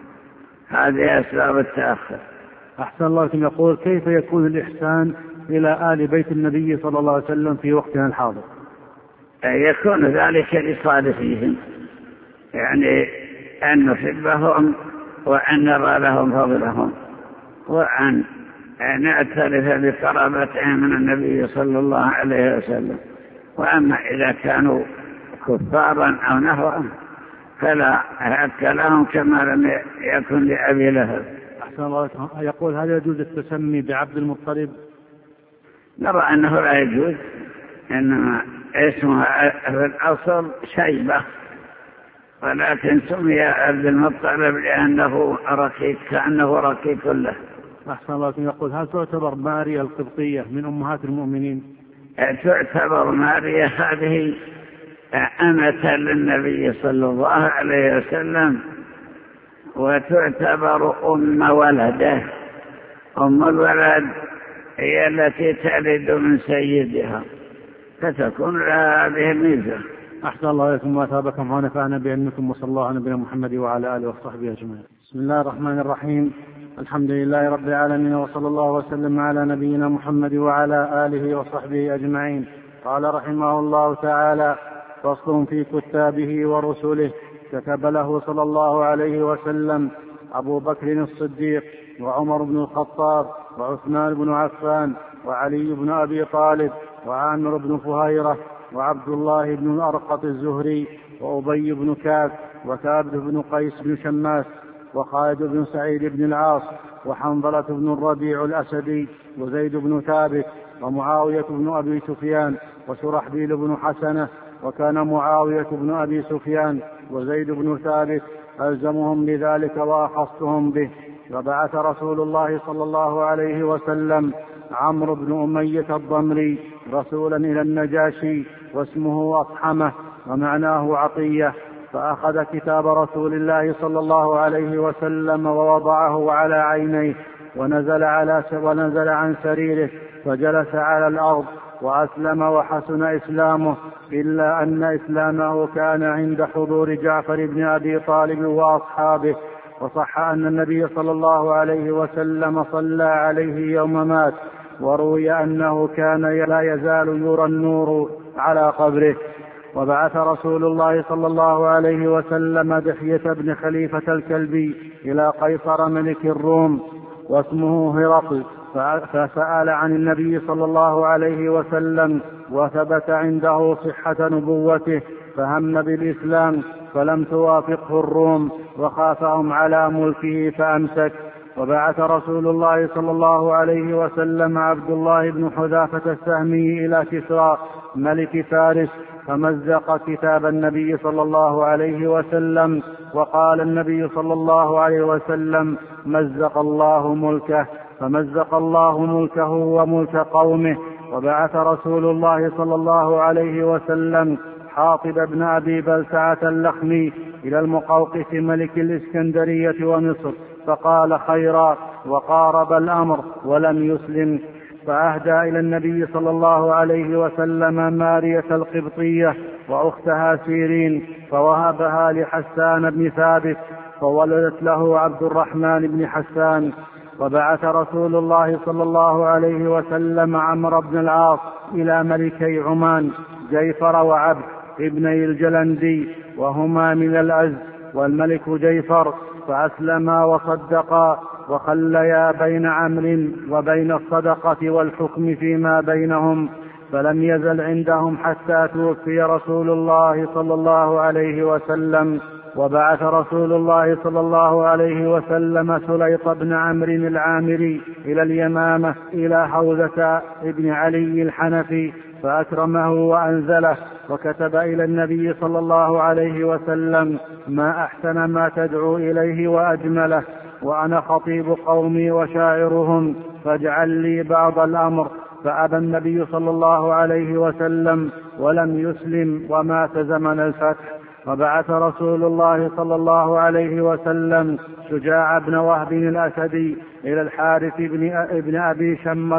هذه أسباب التأخر. أحسن الله إليكم. يقول: كيف يكون الإحسان إلى آل بيت النبي صلى الله عليه وسلم في وقتنا الحاضر؟ يكون ذلك لصالحهم، يعني أن نحبهم وأن نرى لهم فضلهم وأن نعترف بقرابتهم من النبي صلى الله عليه وسلم. وأما إذا كانوا كفارا أو نحوه فلا حق لهم كما لم يكن لأبي لهب. أحسن الله. يقول: هل يجوز التسمي بعبد المطلب؟ نرى أنه لا يجوز، إنما اسمها في الأصل شيبة، ولكن سمي عبد المطلب لأنه رقيق، كأنه رقيق له. أحسن الله. يقول: هل تعتبر ماريا القبطية من أمهات المؤمنين؟ تعتبر ماريا هذه أمة للنبي صلى الله عليه وسلم، وتعتبر أم ولده. أم الولد هي التي تلد من سيدها، فتكون لها هذه الميزة. أحسن الله إليكم وأثابكم ونفعنا بعلمكم، وصلى الله على نبينا محمد وعلى آله وصحبه أجمعين. بسم الله الرحمن الرحيم. الحمد لله رب العالمين، وصلى الله وسلم على نبينا محمد وعلى آله وصحبه أجمعين. قال رحمه الله تعالى: فصل في كتابه ورسله. كتب له صلى الله عليه وسلم أبو بكر الصديق وعمر بن الخطاب وعثمان بن عفان وعلي بن أبي طالب وعامر بن فهيرة وعبد الله بن الأرقط الزهري وأبي بن كعب وكعب بن قيس بن شماس وخالد بن سعيد بن العاص وحنظلة بن الربيع الأسدي وزيد بن ثابت ومعاوية بن أبي سفيان وشرحبيل بن حسنة. وكان معاوية بن أبي سفيان وزيد بن ثابت ألزمهم بذلك وأخصهم به. وبعث رسول الله صلى الله عليه وسلم عمرو بن أمية الضمري رسولا إلى النجاشي واسمه أصحمة ومعناه عطية، فأخذ كتاب رسول الله صلى الله عليه وسلم ووضعه على عينيه ونزل, على ونزل عن سريره فجلس على الأرض وأسلم وحسن إسلامه، إلا أن إسلامه كان عند حضور جعفر بن أبي طالب وأصحابه. وصح أن النبي صلى الله عليه وسلم صلى عليه يوم مات، وروي أنه كان لا يزال يرى النور على قبره. وبعث رسول الله صلى الله عليه وسلم دحية بن خليفة الكلبي إلى قيصر ملك الروم واسمه هرقل، فسأل عن النبي صلى الله عليه وسلم وثبت عنده صحة نبوته، فهم بالإسلام فلم توافقه الروم وخافهم على ملكه فأمسك. وبعث رسول الله صلى الله عليه وسلم عبد الله بن حذافة السهمي إلى كسرى ملك فارس فمزق كتاب النبي صلى الله عليه وسلم، وقال النبي صلى الله عليه وسلم: مزق الله ملكه، فمزق الله ملكه وملك قومه. وبعث رسول الله صلى الله عليه وسلم حاطب بن أبي بلتعة اللخمي إلى المقوقس ملك الإسكندرية ومصر، فقال خيرا وقارب الأمر ولم يسلم، فأهدى إلى النبي صلى الله عليه وسلم مارية القبطية وأختها سيرين، فوهبها لحسان بن ثابت، فولدت له عبد الرحمن بن حسان. وبعث رسول الله صلى الله عليه وسلم عمرو بن العاص إلى ملكي عمان جيفر وعبد ابني الجلندي وهما من الأز، والملك جيفر، فأسلما وصدقا وخليا بين عمرو وبين الصدقة والحكم فيما بينهم، فلم يزل عندهم حتى توفي رسول الله صلى الله عليه وسلم. وبعث رسول الله صلى الله عليه وسلم سليط بن عمرو العامري إلى اليمامة إلى حوزة ابن علي الحنفي فأكرمه وأنزله، وكتب إلى النبي صلى الله عليه وسلم: ما أحسن ما تدعو إليه وأجمله، وأنا خطيب قومي وشاعرهم، فاجعل لي بعض الأمر. فأبى النبي صلى الله عليه وسلم ولم يسلم ومات زمن الفتح. وبعث رسول الله صلى الله عليه وسلم شجاع بن وهب الأسدي إلى الحارث بن أبي شمر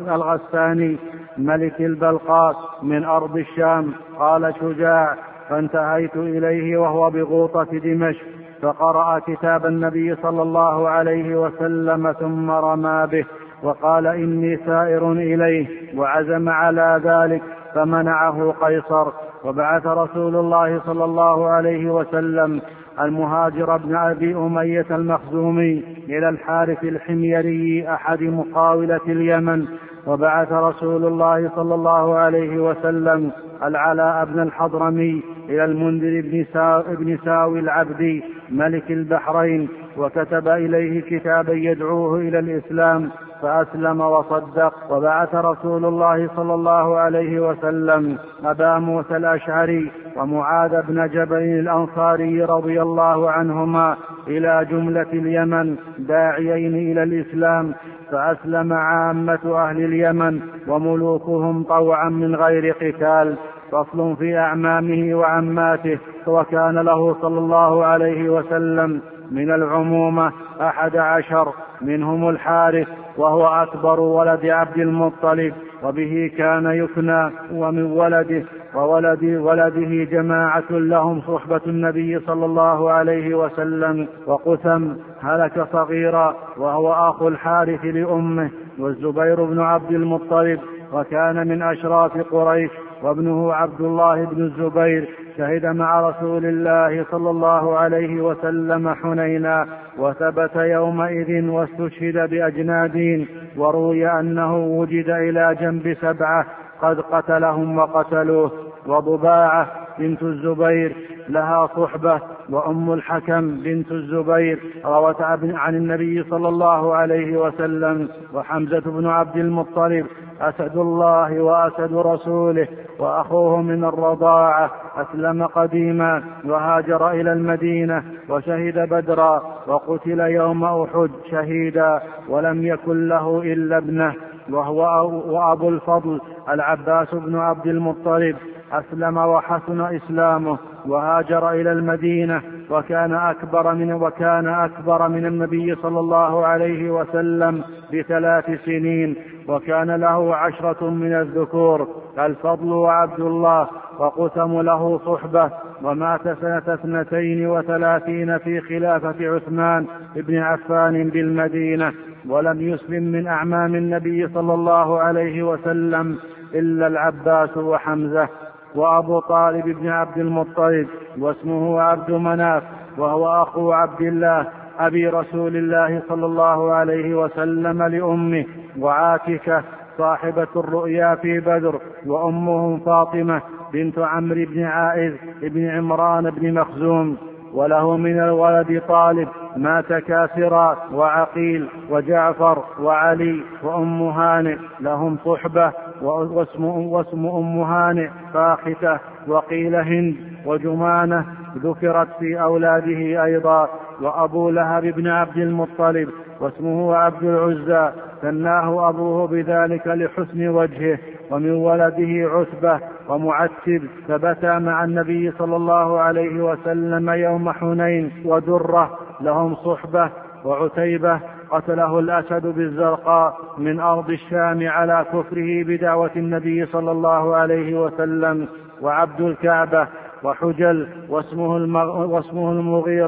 الغساني ملك البلقاء من أرض الشام. قال شجاع: فانتهيت إليه وهو بغوطة دمشق، فقرأ كتاب النبي صلى الله عليه وسلم ثم رمى به وقال: إني سائر إليه، وعزم على ذلك فمنعه قيصر. وبعث رسول الله صلى الله عليه وسلم المهاجر بن أبي أمية المخزومي إلى الحارث الحميري أحد مقاولة اليمن. وبعث رسول الله صلى الله عليه وسلم العلاء بن الحضرمي إلى المنذر بن, سا... بن ساوي العبدي ملك البحرين، وكتب إليه كتابا يدعوه إلى الإسلام فأسلم وصدق. وبعث رسول الله صلى الله عليه وسلم أبا موسى الأشعري ومعاذ بن جبل الأنصاري رضي الله عنهما إلى جملة اليمن داعيين إلى الإسلام، فأسلم عامة أهل اليمن وملوكهم طوعا من غير قتال. فصل في أعمامه وعماته. وكان له صلى الله عليه وسلم من العمومة أحد عشر، منهم الحارث وهو أكبر ولد عبد المطلب، وبه كان يكنى، ومن ولده وولد ولده جماعة لهم صحبة النبي صلى الله عليه وسلم. وقثم هلك صغيرا وهو أخو الحارث لأمه، والزبير بن عبد المطلب وكان من أشراف قريش، وابنه عبد الله بن الزبير شهد مع رسول الله صلى الله عليه وسلم حنينا، وثبت يومئذ واستشهد بأجنادين. وروي أنه وجد إلى جنب سبعة قد قتلهم وقتلوه. وضباعة بنت الزبير لها صحبة، وأم الحكم بنت الزبير روت عن النبي صلى الله عليه وسلم. وحمزة بن عبد المطلب أسد الله وأسد رسوله وأخوه من الرضاعة أسلم قديما وهاجر إلى المدينة وشهد بدرا، وقتل يوم أحد شهيدا، ولم يكن له إلا ابنه وهو وأبو الفضل العباس بن عبد المطلب أسلم وحسن إسلامه وهاجر إلى المدينة، وكان أكبر من وكان أكبر من النبي صلى الله عليه وسلم بثلاث سنين، وكان له عشرة من الذكور الفضل وعبد الله. وقسم له صحبة، ومات سنة اثنتين وثلاثين في خلافة عثمان بن عفان بالمدينة. ولم يسلم من أعمام النبي صلى الله عليه وسلم إلا العباس وحمزة. وأبو طالب بن عبد المطلب واسمه عبد مناف، وهو أخو عبد الله أبي رسول الله صلى الله عليه وسلم لأمه. وعاتكة صاحبة الرؤيا في بدر، وأمهم فاطمة بنت عمرو بن عائذ بن عمران بن مخزوم. وله من الولد طالب مات كافرا، وعقيل وجعفر وعلي وأم هانئ لهم صحبة، واسم, واسم أم هانئ فاختة، وقيل هند وجمانة ذكرت في أولاده أيضا. وأبو لهب بن عبد المطلب واسمه عبد العزى ثناه أبوه بذلك لحسن وجهه. ومن ولده عتبة ومعتب ثبتا مع النبي صلى الله عليه وسلم يوم حنين. ودرة لهم صحبة. وعتيبة قتله الأسد بالزرقاء من أرض الشام على كفره بدعوة النبي صلى الله عليه وسلم. وعبد الكعبة وحجل واسمه, المغ... واسمه المغيرة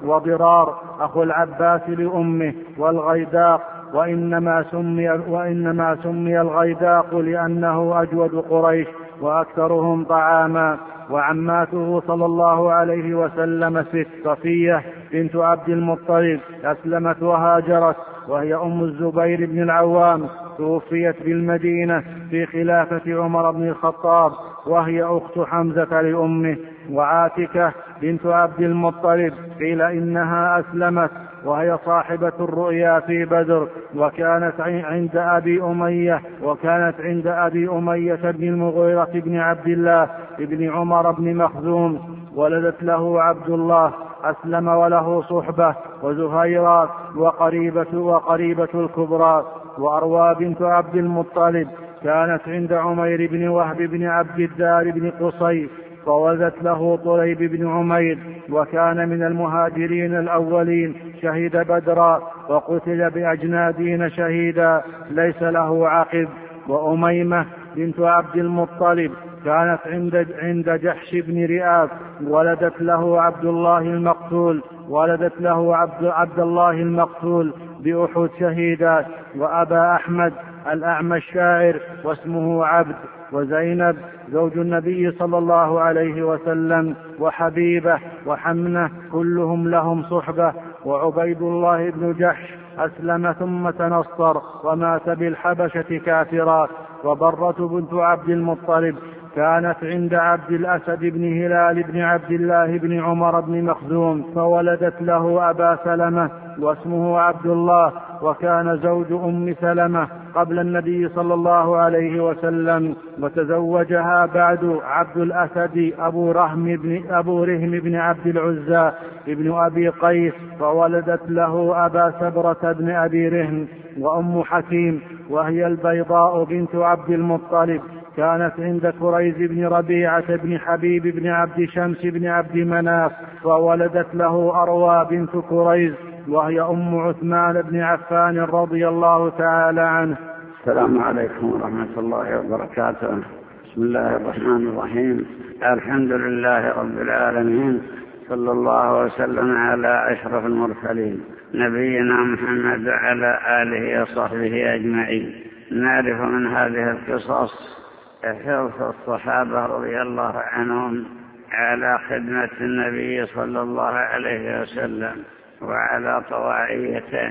وضرار أخو العباس لأمه، والغيداق، وإنما سمي, وإنما سمي الغيداق لأنه أجود قريش وأكثرهم طعاما. وعماته صلى الله عليه وسلم ست: صفية بنت عبد المطلب أسلمت وهاجرت، وهي أم الزبير بن العوام، توفيت بالمدينة في خلافة عمر بن الخطاب، وهي أخت حمزة لأمه. وعاتكة بنت عبد المطلب قيل إنها أسلمت، وهي صاحبة الرؤيا في بدر، وكانت عند أبي أمية وكانت عند أبي أمية بن المغيرة بن عبد الله بن عمر بن مخزوم، ولدت له عبد الله أسلم وله صحبة، وزهيرة وقريبة, وقريبة الكبرى. وأروى بنت عبد المطلب كانت عند عمير بن وهب بن عبد الدار بن قصي، فولدت له طليب بن عمير، وكان من المهاجرين الأولين، شهد بدرا وقتل بأجنادين شهيدا ليس له عقب. وأميمة بنت عبد المطلب كانت عند, عند جحش بن رئاف، ولدت له عبد الله المقتول ولدت له عبد, عبد الله المقتول بأحد شهيدا. وأبا أحمد الأعمى الشاعر واسمه عبد. وزينب زوج النبي صلى الله عليه وسلم، وحبيبة وحمنة كلهم لهم صحبة. وعبيد الله بن جحش أسلم ثم تنصر ومات بالحبشة كافرا. وبرة بنت عبد المطلب كانت عند عبد الأسد بن هلال بن عبد الله بن عمر بن مخزوم، فولدت له أبا سلمة واسمه عبد الله، وكان زوج أم سلمة قبل النبي صلى الله عليه وسلم، وتزوجها بعد عبد الأسد أبو رهم بن, أبو رهم بن عبد العزى ابن أبي قيس، فولدت له أبا سبرة بن أبي رهم. وأم حكيم وهي البيضاء بنت عبد المطلب كانت عند كريز بن ربيعة بن حبيب بن عبد شمس بن عبد مناف، وولدت له أروى بنت كريز، وهي أم عثمان بن عفان رضي الله تعالى عنه. السلام عليكم ورحمة الله وبركاته. بسم الله الرحمن الرحيم. الحمد لله رب العالمين، صلى الله وسلم على أشرف المرسلين نبينا محمد وعلى آله وصحبه أجمعين. نعرف من هذه القصص حرص الصحابة رضي الله عنهم على خدمة النبي صلى الله عليه وسلم، وعلى طواعيته،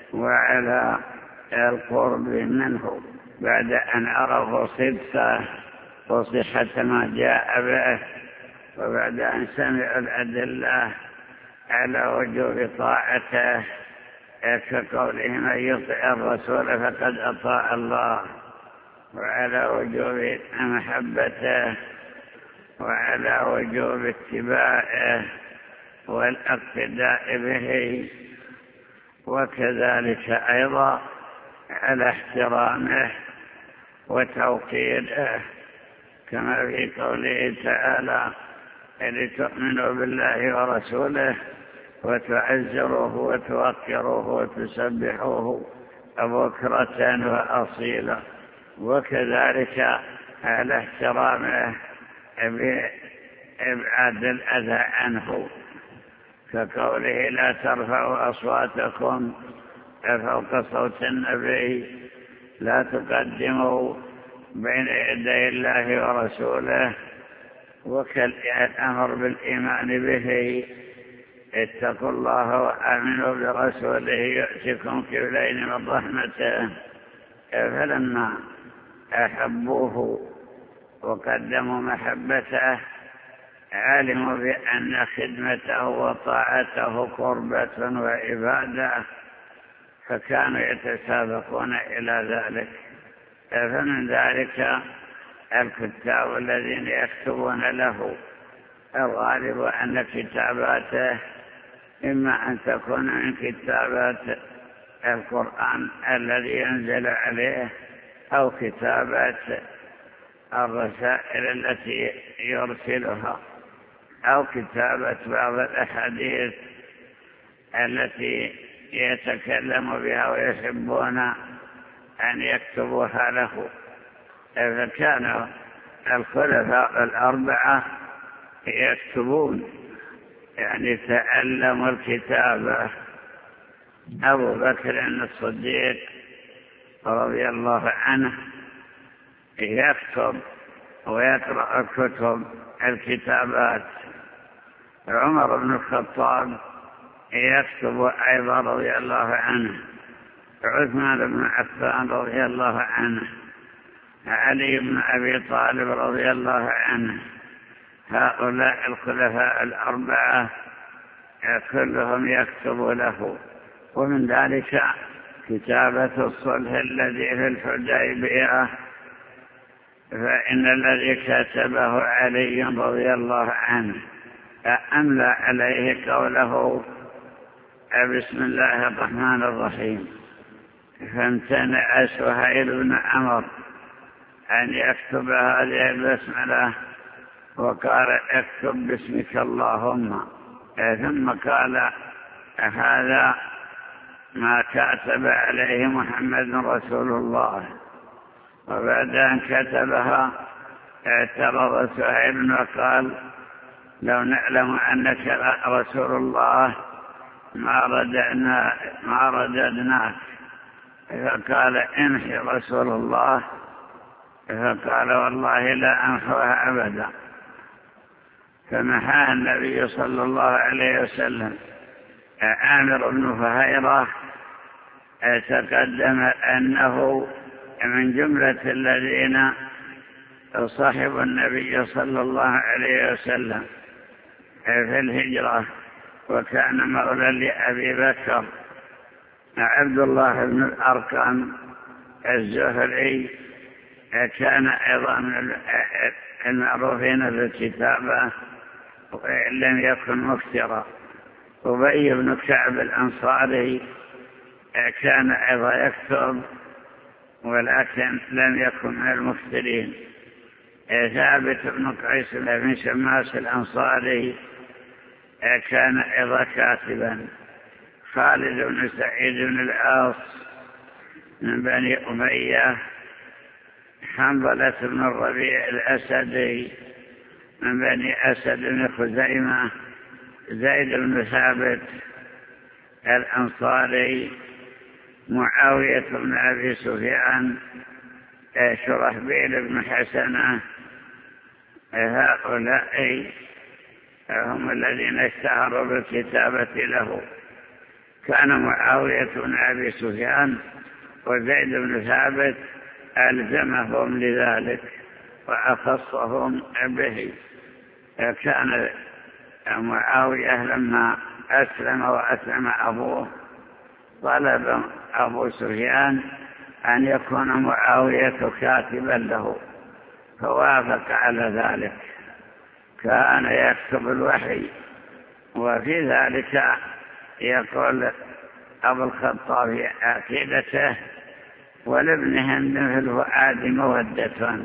وعلى القرب منه بعد أن عرفوا صدقه وصحة ما جاء به، وبعد أن سمعوا الأدلة على وجوب طاعته كقوله من يطع الرسول فقد أطاع الله، وعلى وجوب محبته، وعلى وجوب اتباعه والاقتداء به، وكذلك أيضا على احترامه وتوقيره، كما في قوله تعالى لتؤمنوا بالله ورسوله وتعزروه وتوقروه وتسبحوه بكرة وأصيلا. وكذلك على احترامه بإبعاد الأذى عنه، كقوله لا ترفعوا أصواتكم فوق صوت النبي، لا تقدموا بين يدي الله ورسوله، وكالأمر بالإيمان به اتقوا الله وآمنوا برسوله يؤتكم كفلين من رحمته. فلما أحبوه وقدموا محبته علموا بأن خدمته وطاعته قربة وعبادة، فكانوا يتسابقون إلى ذلك. فمن ذلك الكتاب الذين يكتبون له، الغالب أن كتاباته إما أن تكون من كتابات القرآن الذي ينزل عليه، أو كتابات الرسائل التي يرسلها، أو كتابة بعض الأحاديث التي يتكلم بها ويحبون أن يكتبوها له. فكان الخلفاء الأربعة يكتبون يعني تعلموا الكتابة. أبو بكر الصديق رضي الله عنه يكتب ويقرأ كتب الكتابات. عمر بن الخطاب يكتب أيضا رضي الله عنه. عثمان بن عفان رضي الله عنه. علي بن أبي طالب رضي الله عنه. هؤلاء الخلفاء الأربعة كلهم يكتب له. ومن ذلك كتابة الصلح الذي في الحديبية، فإن الذي كتبه علي رضي الله عنه أملى عليه قوله بسم الله الرحمن الرحيم، فامتنع سهيل بن عمرو أن يكتب هذه البسملة وقال اكتب باسمك اللهم، ثم قال هذا ما كاتب عليه محمد رسول الله. وبعد أن كتبها اعترض سهيل وقال لو نعلم أنك رسول الله ما رددنا ما رددناك. فقال امحي رسول الله، فقال والله لا أمحوها أبدا. فمحاها النبي صلى الله عليه وسلم. عامر بن فهيرة تقدم أنه من جملة الذين صحبوا النبي صلى الله عليه وسلم في الهجرة، وكان مولى لأبي بكر. عبد الله بن الأرقم الزهري كان أيضا من المعروفين بالكتابة وإن لم يكن مفترا. أبي بن كعب الأنصاري كان أيضا يكتب ولكن لم يكن من المفترين. ثابت بن قيس بن شماس الأنصاري كان أيضا كاتبا. خالد بن سعيد بن العاص من بني أمية. حنظلة بن الربيع الأسدي من بني أسد بن خزيمة. زيد بن ثابت الأنصاري. معاوية بن أبي سفيان. شرحبيل بن حسنة. هؤلاء هم الذين اشتهروا بالكتابة له. كان معاوية بن أبي سفيان وزيد بن ثابت ألزمهم لذلك وأخصهم به. كان معاوية لما أسلم وأسلم أبوه طلب أبو سفيان أن يكون معاوية كاتبا له، فوافق على ذلك. كان يكتب الوحي. وفي ذلك يقول أبو الخطاب في عقيدته ولابنهم في الفؤاد مودة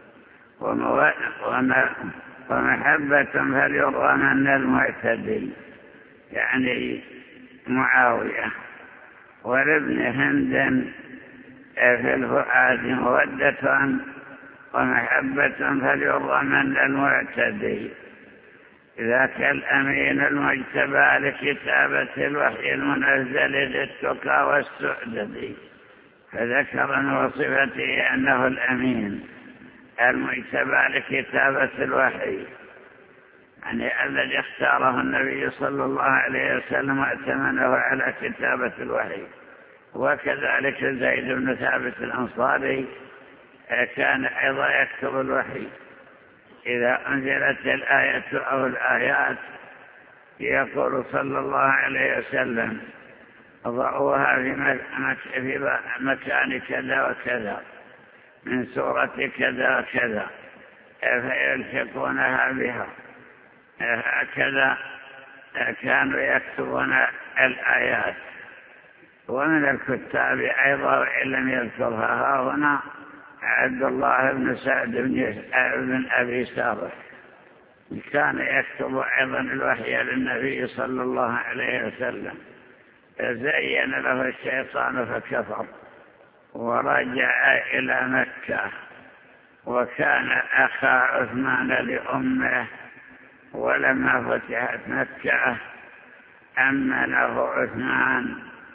ومحبة فليرى من المعتدي، يعني معاوية. ولابن هند في الفؤاد مودة ومحبة فليرى من المعتدي. ذاك الأمين المجتبى لكتابة الوحي المنزل للتقى والسؤدد. فذكر من وصفته أنه الأمين المجتبى لكتابة الوحي، يعني الذي اختاره النبي صلى الله عليه وسلم وأتمنه على كتابة الوحي. وكذلك زيد بن ثابت الأنصاري كان أيضا يكتب الوحي. إذا أنزلت الآية أو الآيات يقول صلى الله عليه وسلم ضعوها في مكان كذا وكذا من سورة كذا وكذا فيلحقونها بها. هكذا كانوا يكتبون الآيات. ومن الكتاب أيضا وإن لم يذكرها هنا عبد الله بن سعد بن أبي سارح كان يكتب أيضا الوحي للنبي صلى الله عليه وسلم. زين له الشيطان فكفر ورجع إلى مكة. وكان أخا عثمان لأمه ولما فتحت مكة أمنه عثمان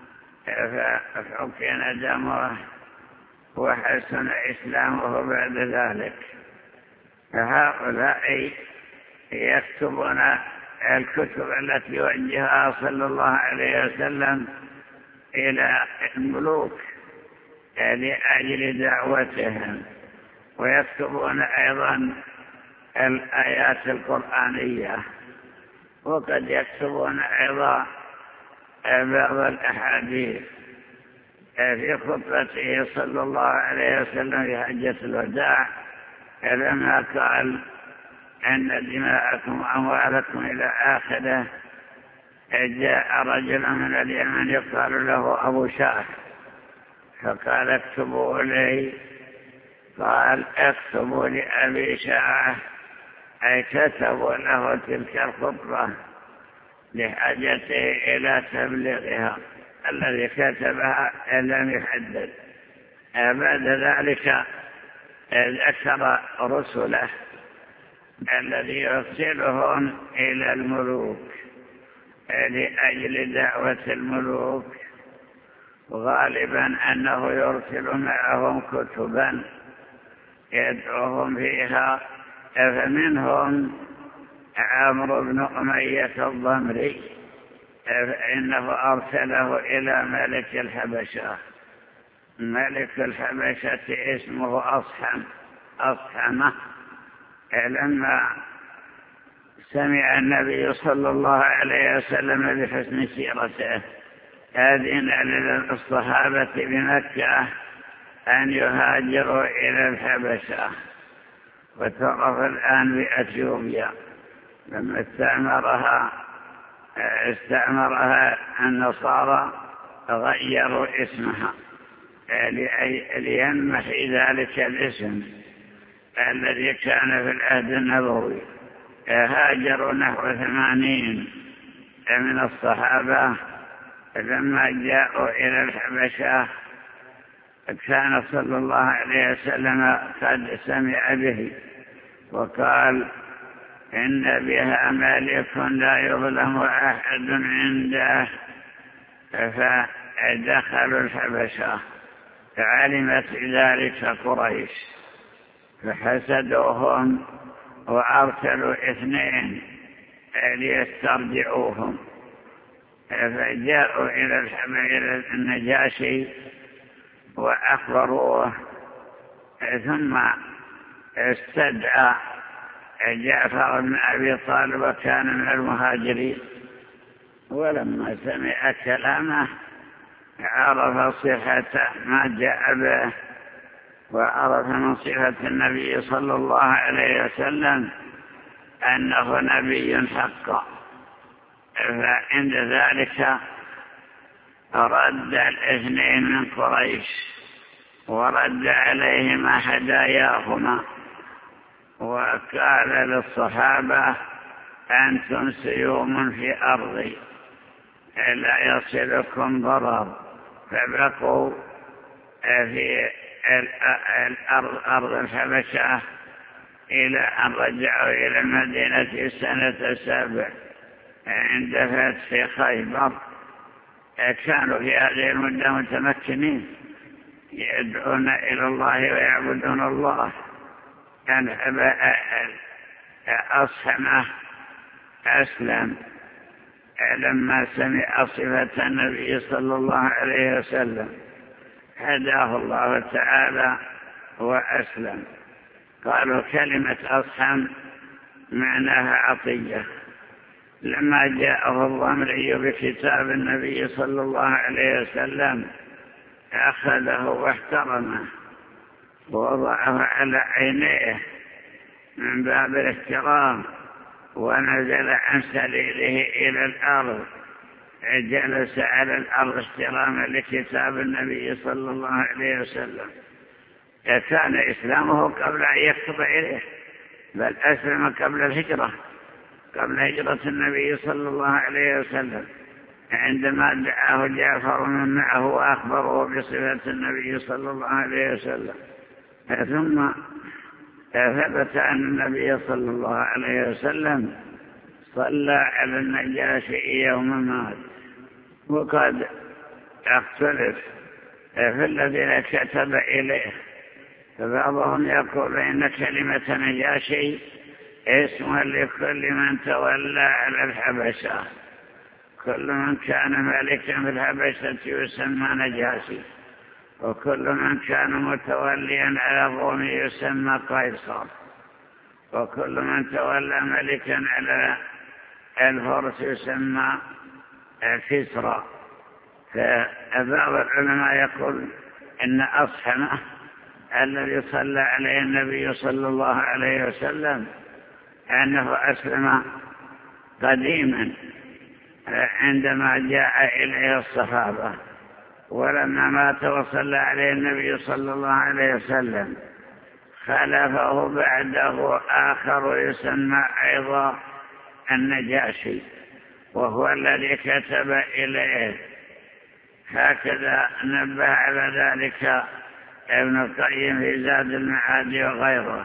فحكم دمه وحسن إسلامه بعد ذلك. هؤلاء يكتبون الكتب التي وجهها صلى الله عليه وسلم إلى الملوك لأجل دعوتهم، ويكتبون أيضا الآيات القرآنية، وقد يكتبون أيضا بعض الأحاديث. في خطبته صلى الله عليه وسلم في حجة الوداع لما قال أن دماءكم وأموالكم إلى آخره، جاء رجل من اليمن يقال له أبو شاه فقال اكتبوا لي، قال اكتبوا لأبي شاه، أي كتبوا له تلك الخطبة لحاجته إلى تبليغها. الذي كتبها لم يحدد. بعد ذلك ذكر رسله الذي يرسلهم إلى الملوك لأجل دعوة الملوك، غالبا أنه يرسل معهم كتبا يدعوهم فيها. فمنهم عمرو بن أمية الضمري، فإنه أرسله إلى ملك الحبشة. ملك الحبشة اسمه أصحم أصحمة. لما سمع النبي صلى الله عليه وسلم بحسن سيرته أذن للصحابة بمكة أن يهاجروا إلى الحبشة، وتعرف الآن بأثيوبيا. لما استعمرها استعمرها النصارى غيروا اسمها لينمحي ذلك الاسم الذي كان في العهد النبوي. هاجروا نحو ثمانين من الصحابة. لما جاءوا إلى الحبشة كان صلى الله عليه وسلم قد سمع به وقال إن بها ملك لا يظلم أحد عنده. فدخلوا الحبشة، علمت ذلك قريش فحسدوهم وأرسلوا اثنين ليسترجعوهم، فجاءوا إلى النجاشي وأخبروه، ثم استدعى جعفر بن أبي طالب وكان من المهاجرين. ولما سمع كلامه عرف صفة ما جاء به، وعرف من صفة النبي صلى الله عليه وسلم أنه نبي حقا. فعند ذلك رد الاثنين من قريش ورد عليهما هداياهما، وقال للصحابة أنتم سيوم في أرضي لا يصلكم ضرر. فبقوا في الأرض أرض الحبشة إلى أن رجعوا إلى المدينة سنة سبع عند فتح خيبر. كانوا في هذه المدة متمكنين يدعون إلى الله ويعبدون الله. أصحمه أسلم لما سمع صفة النبي صلى الله عليه وسلم، هداه الله تعالى وأسلم. قالوا كلمة أصحم معناها عطية. لما جاءه الضمري بكتاب النبي صلى الله عليه وسلم أخذه واحترمه ووضعه على عينيه من باب الاحترام، ونزل عن سريره إلى الأرض، جلس على الأرض احتراما لكتاب النبي صلى الله عليه وسلم. كان إسلامه قبل أن يكتب إليه، بل أسلم قبل الهجرة، قبل هجرة النبي صلى الله عليه وسلم، عندما دعاه جعفر من معه وأخبره بصفة النبي صلى الله عليه وسلم. ثم ثبت أن النبي صلى الله عليه وسلم صلى على النجاشي يوم مات. وقد اختلف في الذين كتب إليه، فبعضهم يقول إن كلمة نجاشي اسم لكل من تولى على الحبشة، كل من كان ملكا في الحبشة يسمى نجاشي، وكل من كان متوليا على الروم يسمى قيصر، وكل من تولى ملكا على الفرس يسمى كسرى. فبعض العلماء يقول إن أصحمه الذي صلى عليه النبي صلى الله عليه وسلم أنه أسلم قديما عندما جاء إليه الصحابة، ولما مات وصلى عليه النبي صلى الله عليه وسلم خلفه بعده آخر يسمى أيضا النجاشي، وهو الذي كتب إليه. هكذا نبه على ذلك ابن القيم في زاد المعاد وغيره.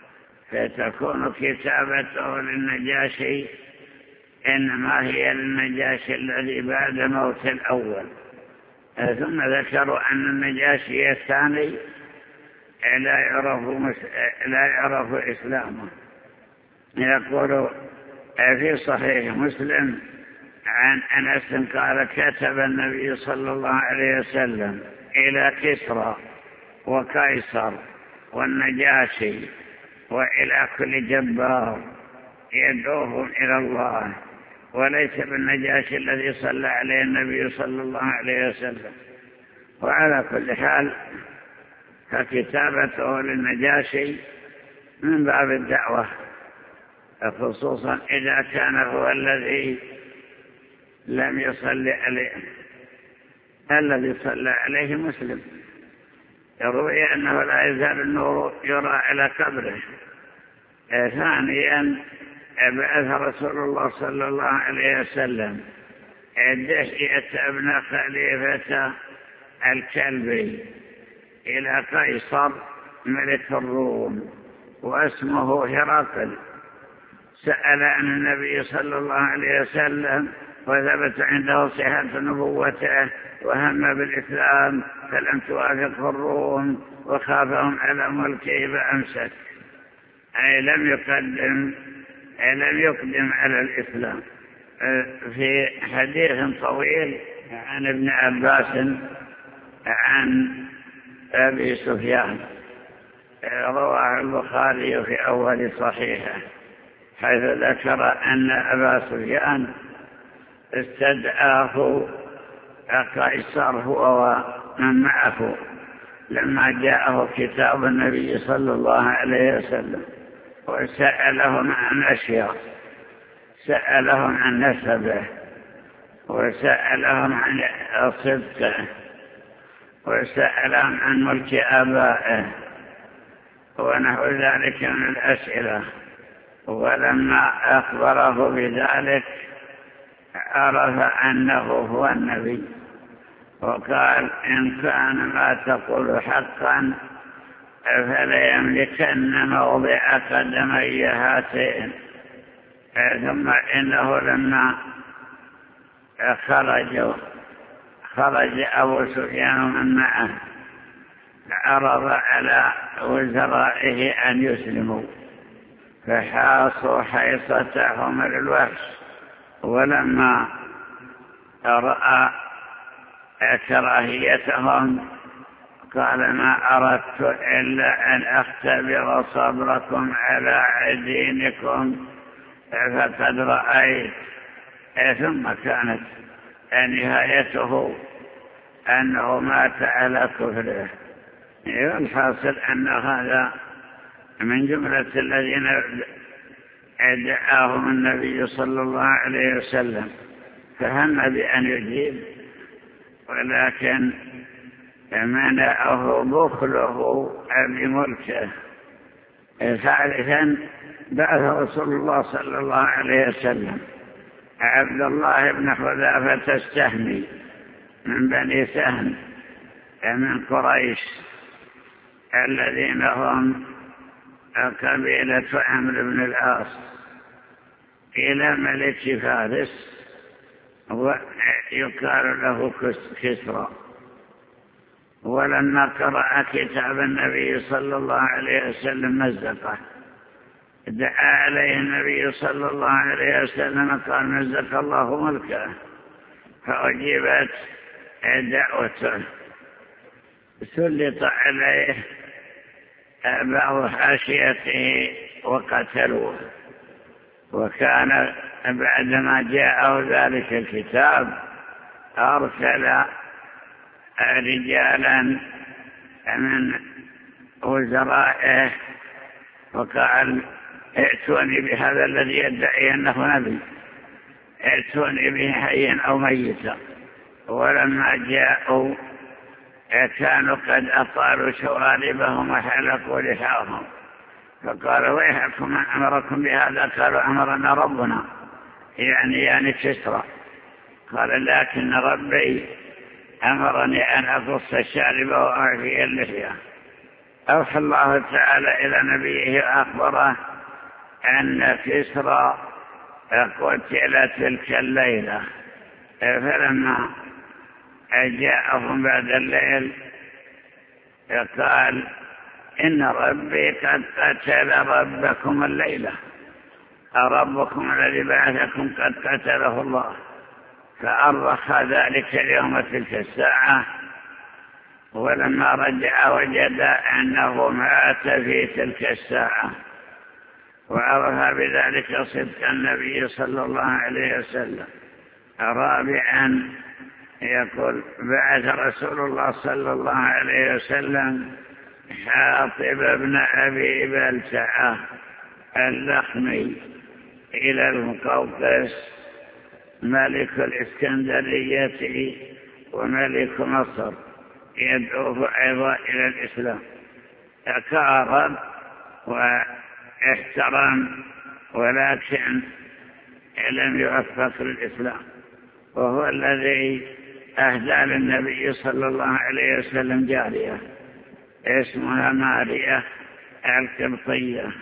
فتكون كتابته للنجاشي إنما هي للنجاشي الذي بعد موت الأول. ثم ذكروا أن النجاشي الثاني لا يعرف, لا يعرف إسلامه. يقول في صحيح مسلم عن أنس قال كتب النبي صلى الله عليه وسلم إلى كسرى وقيصر والنجاشي وإلى كل جبار يدعوهم إلى الله، وليس بالنجاشي الذي صلى عليه النبي صلى الله عليه وسلم. وعلى كل حال فكتابته للنجاشي من باب الدعوة، خصوصا إذا كان هو الذي لم يصلي عليه، الذي صلى عليه مسلم. يروي أنه لا يزال النور يرى على قبره. ثانيا بعث رسول الله صلى الله عليه وسلم دحية ابن خليفة الكلبي إلى قيصر ملك الروم واسمه هرقل، سأل عن النبي صلى الله عليه وسلم وثبت عنده صحة نبوته، وهم بالإسلام فلم توافقه الروم وخافهم على ملكه فأمسك، أي لم يقدم أي لم يقدم على الإسلام. في حديث طويل عن ابن عباس عن أبي سفيان رواه البخاري في أول صحيحه، حيث ذكر أن أبا سفيان استدعاه قيصر هو ومن معه لما جاءه كتاب النبي صلى الله عليه وسلم، وسألهم عن أشياء، سألهم عن نسبه، وسألهم عن صدقه، وسألهم عن ملك آبائه ونحو ذلك من الأسئلة. ولما أخبره بذلك عرف أنه هو النبي، وقال إن كان ما تقول حقا فليملكن موضع قدمي هاتين. ثم إنه لما خرجوا خرج أبو سفيان ومن معه عرض على وزرائه أن يسلموا، فحاصوا حيصتهم للوحش. ولما رأى كراهيتهم قال ما أردت إلا أن أختبر صبركم على دينكم فقد رأيت. ثم كانت نهايته أنه مات على كفره. الحاصل أن هذا من جملة الذين دعاهم النبي صلى الله عليه وسلم، فهم بأن يجيب، ولكن منعه بخله بملكه. ثالثا بعث رسول الله صلى الله عليه وسلم عبد الله بن حذافة السهمي من بني سهم من قريش الذين هم قبيلة عمرو بن العاص، إلى ملك فارس ويقال له كسرى. ولما قرأ كتاب النبي صلى الله عليه وسلم مزقه، دعا عليه النبي صلى الله عليه وسلم قال مزق الله ملكه، فأجيبت دعوته. سلط عليه بعض حاشيته وقتلوه. وكان بعدما جاءه ذلك الكتاب أرسل رجالا من وزرائه وقال ائتوني بهذا الذي يدعي أنه نبي، ائتوني به حيا أو ميتا. ولما جاءوا كانوا قد أطالوا شواربهم وحلقوا لحاهم، فقالوا ويحكم من أمركم بهذا؟ قالوا أمرنا ربنا، يعني يعني كسرى. قال لكن ربي أمرني أن أقص الشارب وأعفي اللحية. أوحى الله تعالى إلى نبيه وأخبره أن كسرى قتل تلك الليلة. فلما جاءهم بعد الليل قال إن ربي قد قتل ربكم الليلة، ربكم الذي بعثكم قد قتله الله. فأرخ ذلك اليوم تلك الساعة. ولما رجع وجد أنه مات في تلك الساعة، وعرف بذلك صدق النبي صلى الله عليه وسلم. رابعا يقول بعث رسول الله صلى الله عليه وسلم حاطب بن أبي بلتعة اللخمي إلى المقوقس ملك الإسكندرية وملك مصر، يدعوه أيضا إلى الإسلام. تقارب واحترم ولكن لم يوفق للإسلام. وهو الذي أهدى للنبي صلى الله عليه وسلم جارية اسمها ماريا القبطية،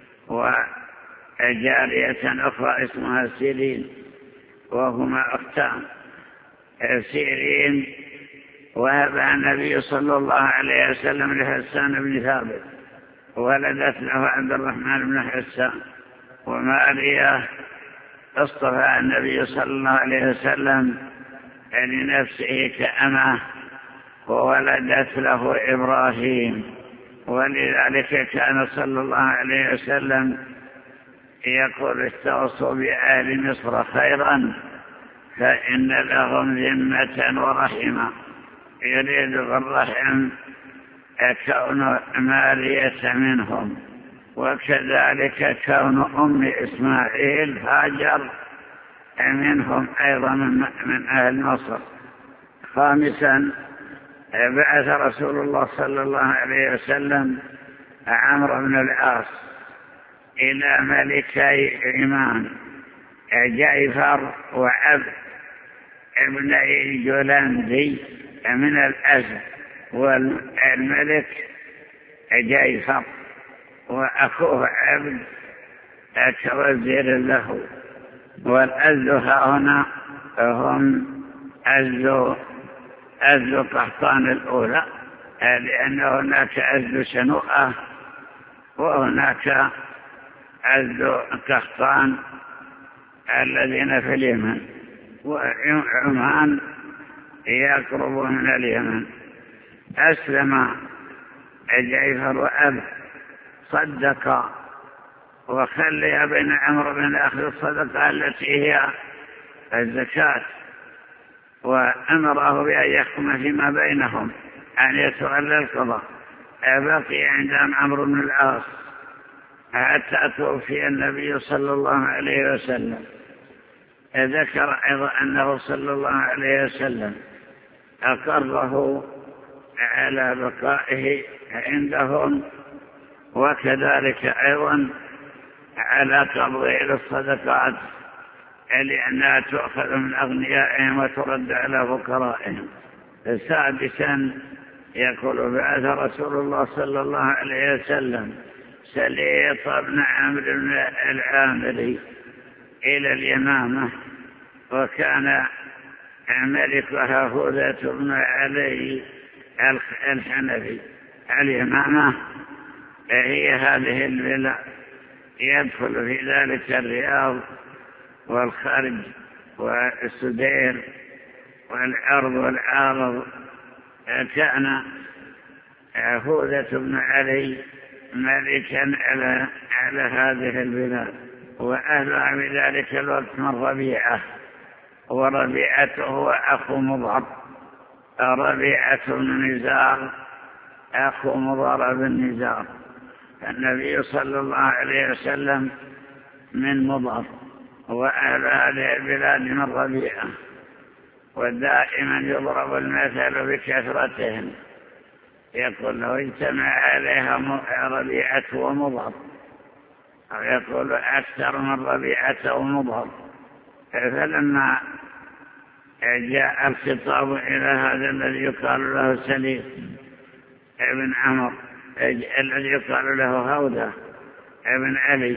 وجارية أخرى اسمها سيرين، وهما أختان. سيرين وهبها النبي صلى الله عليه وسلم لحسان بن ثابت، ولدت له عبد الرحمن بن حسان. وماريا اصطفى النبي صلى الله عليه وسلم لنفسه كأمه، وولدت له إبراهيم. ولذلك كان صلى الله عليه وسلم يقول استوصوا بأهل مصر خيرا فإن لهم ذمة ورحمة. يريد بالرحم كون مارية منهم، وكذلك كون أم إسماعيل هاجر منهم أيضا من أهل مصر. خامسا بعث رسول الله صلى الله عليه وسلم عمرو بن العاص إلى ملكي عمان جعفر وعبد ابن الجلندي من الأزد، والملك جعفر وأخوه عبد كوزير له. والأزد هنا هم أزد أزد قحطان الأولى، لأن هناك أزد شنوءة وهناك أزد قحطان الذين في اليمن، وعمان يقرب من اليمن. أسلم جعفر وأب صدق وخلي بين عمرو بن أخذ الصدقة التي هي الزكاة، وأمره بأن يحكم فيما بينهم أن يتولى القضاء. بقي عند عمرو بن العاص حتى توفي النبي صلى الله عليه وسلم. ذكر أيضا أنه صلى الله عليه وسلم أقره على بقائه عندهم، وكذلك أيضا على قبضه للصدقات لأنها تؤخذ من أغنيائهم وترد على فقرائهم. سادسا يقول بعث رسول الله صلى الله عليه وسلم سليط بن عمرو بن العامري إلى اليمامة، وكان ملكها هوذة بن علي الحنفي. اليمامة هي هذه البلاد، يدخل في ذلك الرياض والخرج والسدير والعرض والعارض. كان هوذة بن علي ملكا على, على هذه البلاد، وأهلها بذلك الوقت من ربيعة، وربيعته هو أخو مضر، ربيعة بن نزار أخو مضر بن نزار. النبي صلى الله عليه وسلم من مضر، وأهل هذه البلاد من ربيعة، ودائما يضرب المثل بكثرتهم، يقول لو اجتمع عليها ربيعة ومضر، أو يقول أكثر من ربيعة ومضر. فلما جاء الخطاب إلى هذا الذي يقال له سليم ابن عمر، الذي يقال له هودة ابن علي،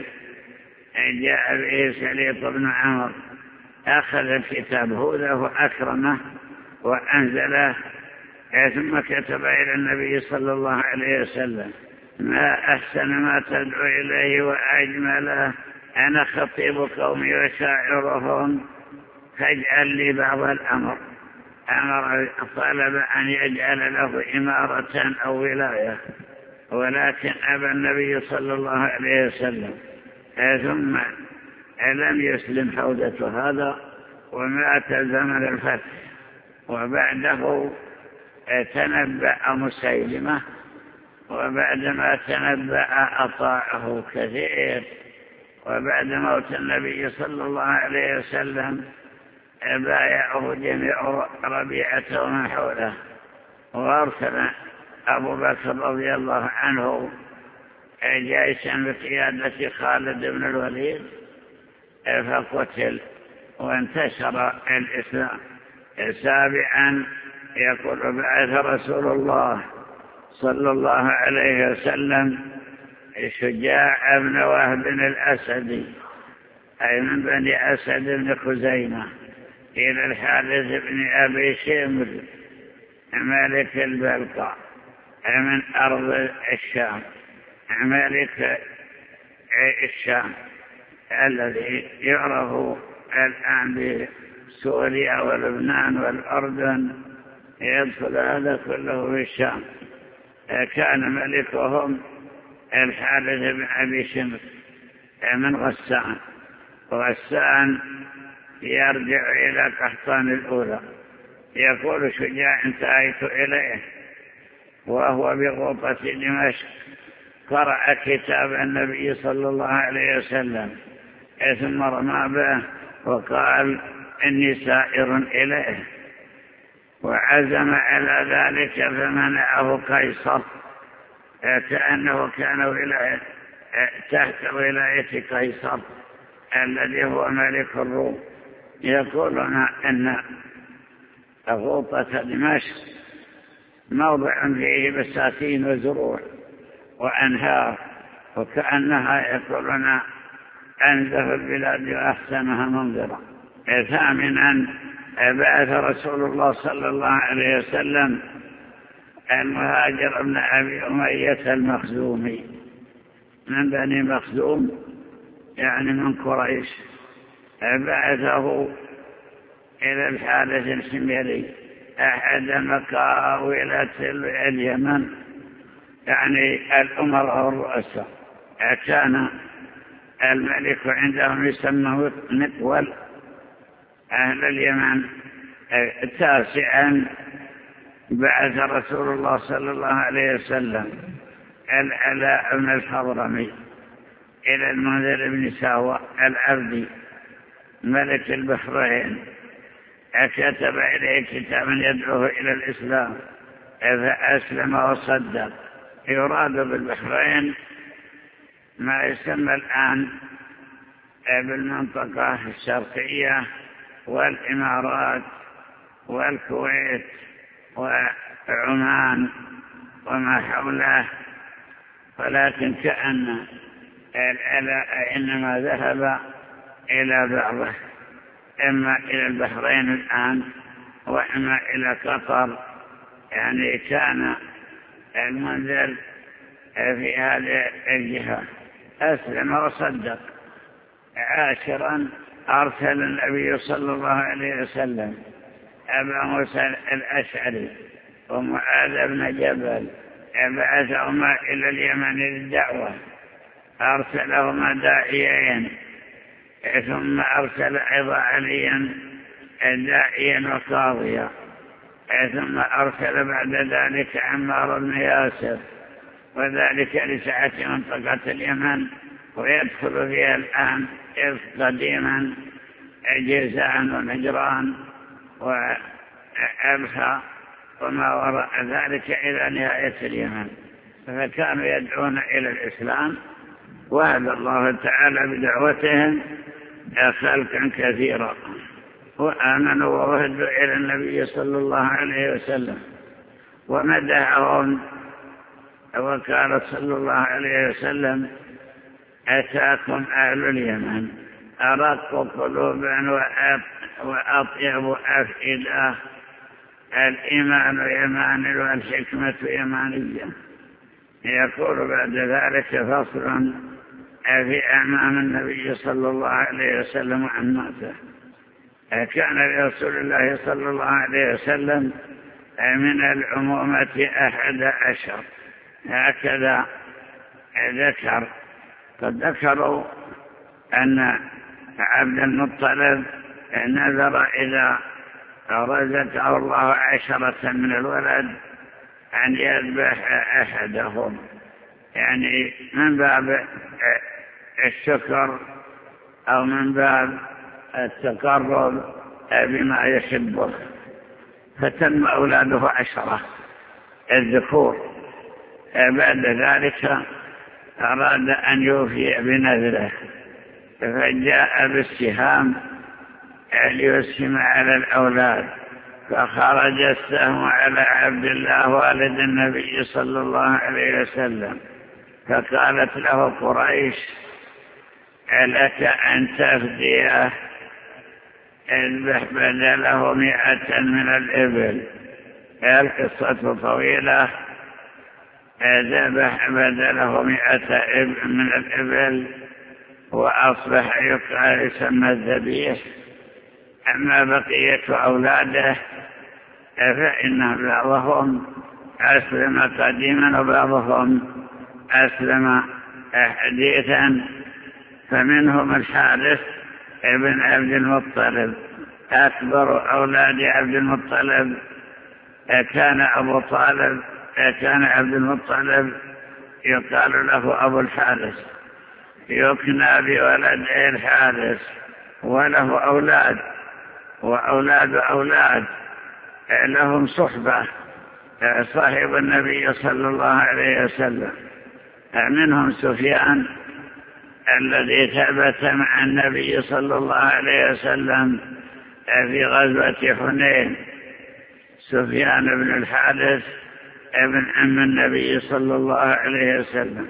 جاء به سليط بن عمر، أخذ الكتاب هودة وأكرمه وأنزله، ثم كتب إلى النبي صلى الله عليه وسلم: ما أحسن ما تدعو إليه وأجمله، أنا خطيب قومي وشاعرهم، فاجعل لي بعض الأمر. أمر طلب أن يجعل له إمارة أو ولاية، ولكن أبى النبي صلى الله عليه وسلم، ثم لم يسلم حوزة هذا ومات زمن الفتح. وبعده تنبأ مسيلمة، وبعدما تنبأ أطاعه كثير، وبعد موت النبي صلى الله عليه وسلم بايعه جميع ربيعته ومن حوله، وارسل أبو بكر رضي الله عنه جيشا بقيادة خالد بن الوليد، فقتل وانتشر الإسلام. سابعا يقول: بعث رسول الله صلى الله عليه وسلم شجاع بن وهب الأسدي، أي من بني أسد بن خزيمة، إلى الحارث بن أبي شمر ملك البلقاء من أرض الشام، ملك الشام الذي يعرف الآن بسوريا ولبنان والأردن، يدخل هذا كله في الشام. كان ملكهم الحارث بن أبي شمر من غسان، وغسان يرجع إلى قحطان الأولى. يقول شجاع: انتهيت إليه وهو بغوطة دمشق، قرأ كتاب النبي صلى الله عليه وسلم، ثم رمى به وقال: إني سائر إليه، وعزم على ذلك فمنعه قيصر، كأنه كان ولاية تحت ولاية قيصر الذي هو ملك الروم. يقولون أن غوطة دمشق موضع فيه بساتين وزروع وأنهار، وكأنها يقولون أنزه البلاد وأحسنها منظرا. ثامنا بعث رسول الله صلى الله عليه وسلم المهاجر بن أبي أمية المخزومي من بني مخزوم، يعني من قريش، بعثه إلى الحارث الحميري أحد مقاولة اليمن، يعني الأمراء الرؤساء. كان الملك عندهم يسمى مقول أهل اليمن. تاسعا بعث رسول الله صلى الله عليه وسلم العلاء بن الحضرمي إلى المنذر بن ساوى العبدي ملك البحرين، كتب إليه كتابا يدعوه إلى الإسلام، فأسلم وصدق. يراد بالبحرين ما يسمى الآن بالمنطقة الشرقية والإمارات والكويت وعمان وما حوله، ولكن كأن العلاء إنما ذهب إلى بعضه، إما إلى البحرين الآن وإما إلى قطر. يعني كان المنذر في هذه الجهة أسلم وصدق. عاشرا أرسل النبي صلى الله عليه وسلم أبا موسى الأشعري ومعاذ بن جبل، بعثهما إلى اليمن للدعوة، أرسلهما داعيين، ثم أرسل أيضا عليا داعيا وقاضيا، ثم أرسل بعد ذلك عمار بن ياسر، وذلك لسعة منطقة اليمن، ويدخل فيها الآن قديما جيزان ونجران وأبها وما وراء ذلك إلى نهاية اليمن. فكانوا يدعون إلى الإسلام، وهدى الله تعالى بدعوتهم خلقا كثيرا، وآمنوا ووهدوا إلى النبي صلى الله عليه وسلم ومدحهم. وقال صلى الله عليه وسلم: أتاكم أهل اليمن أرق قلوبا وأطيب أفئدة، الإيمان يمان والحكمة يمانية. يقول بعد ذلك فصل في أمام النبي صلى الله عليه وسلم عن ماته. كان لرسول الله صلى الله عليه وسلم من العمومة أحد عشر، هكذا ذكر. قد ذكروا أن عبد المطلب نذر إذا رزقه الله عشرة من الولد أن يذبح أحدهم، يعني من باب الشكر أو من باب التقرب بما يحبه. فتم أولاده عشرة الذكور. بعد ذلك أراد أن يوفي بنذره، فجاء بالسهام ليسهم على الأولاد، فخرج السهم على عبد الله والد النبي صلى الله عليه وسلم، فقالت له قريش: لك أن تفديه، اذبح بدله مئة من الإبل. القصة طويلة. ذبح بدله مئة من الإبل، وأصبح يقال يسمى الذبيح. أما بقية أولاده فإن بعضهم أسلم قديما وبعضهم أسلم حديثا، فمنهم الحارث ابن عبد المطلب، أكبر أولاد عبد المطلب. كان أبو طالب كان عبد المطلب يقال له أبو الحارث، يكنى بولد الحارث، وله أولاد وأولاد أولاد لهم صحبة، صاحب النبي صلى الله عليه وسلم. منهم سفيان الذي ثبت مع النبي صلى الله عليه وسلم في غزوة حنين، سفيان بن الحارث ابن عم النبي صلى الله عليه وسلم.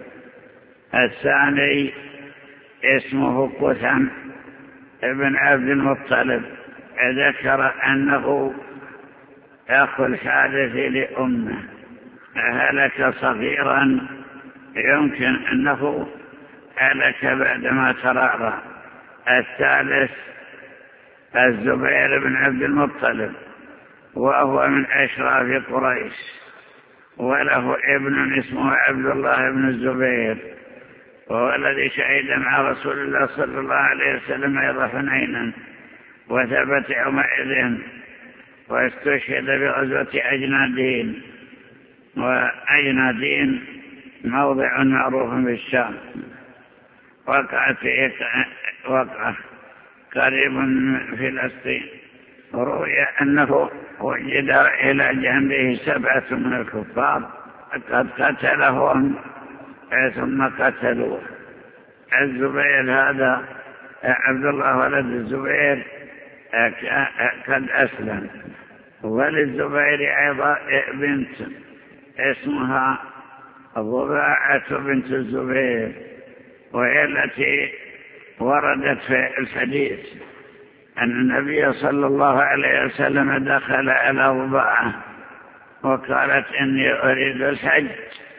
الثاني اسمه قثم ابن عبد المطلب، ذكر أنه أخو الحارث لأمه، هلك صغيرا، يمكن أنه هلك بعدما ترعرع. الثالث الزبير بن عبد المطلب، وهو من أشراف قريش، وله ابن اسمه عبد الله بن الزبير، وهو الذي شهد مع رسول الله صلى الله عليه وسلم أيضا حنينا، وثبت يومئذ، واستشهد بغزوة أجنادين. وأجنادين موضع معروف بالشام، وقعت فيه وقعة قريب من فلسطين. روي أنه وجد إلى جنبه سبعة من الكفار قد قتلهم ثم قتلوه. الزبير هذا عبد الله ولد الزبير قد أسلم. وللزبير أيضا بنت اسمها ضباعة بنت الزبير، وهي التي وردت في الحديث أن النبي صلى الله عليه وسلم دخل على ضباعة وقالت إني أريد الحج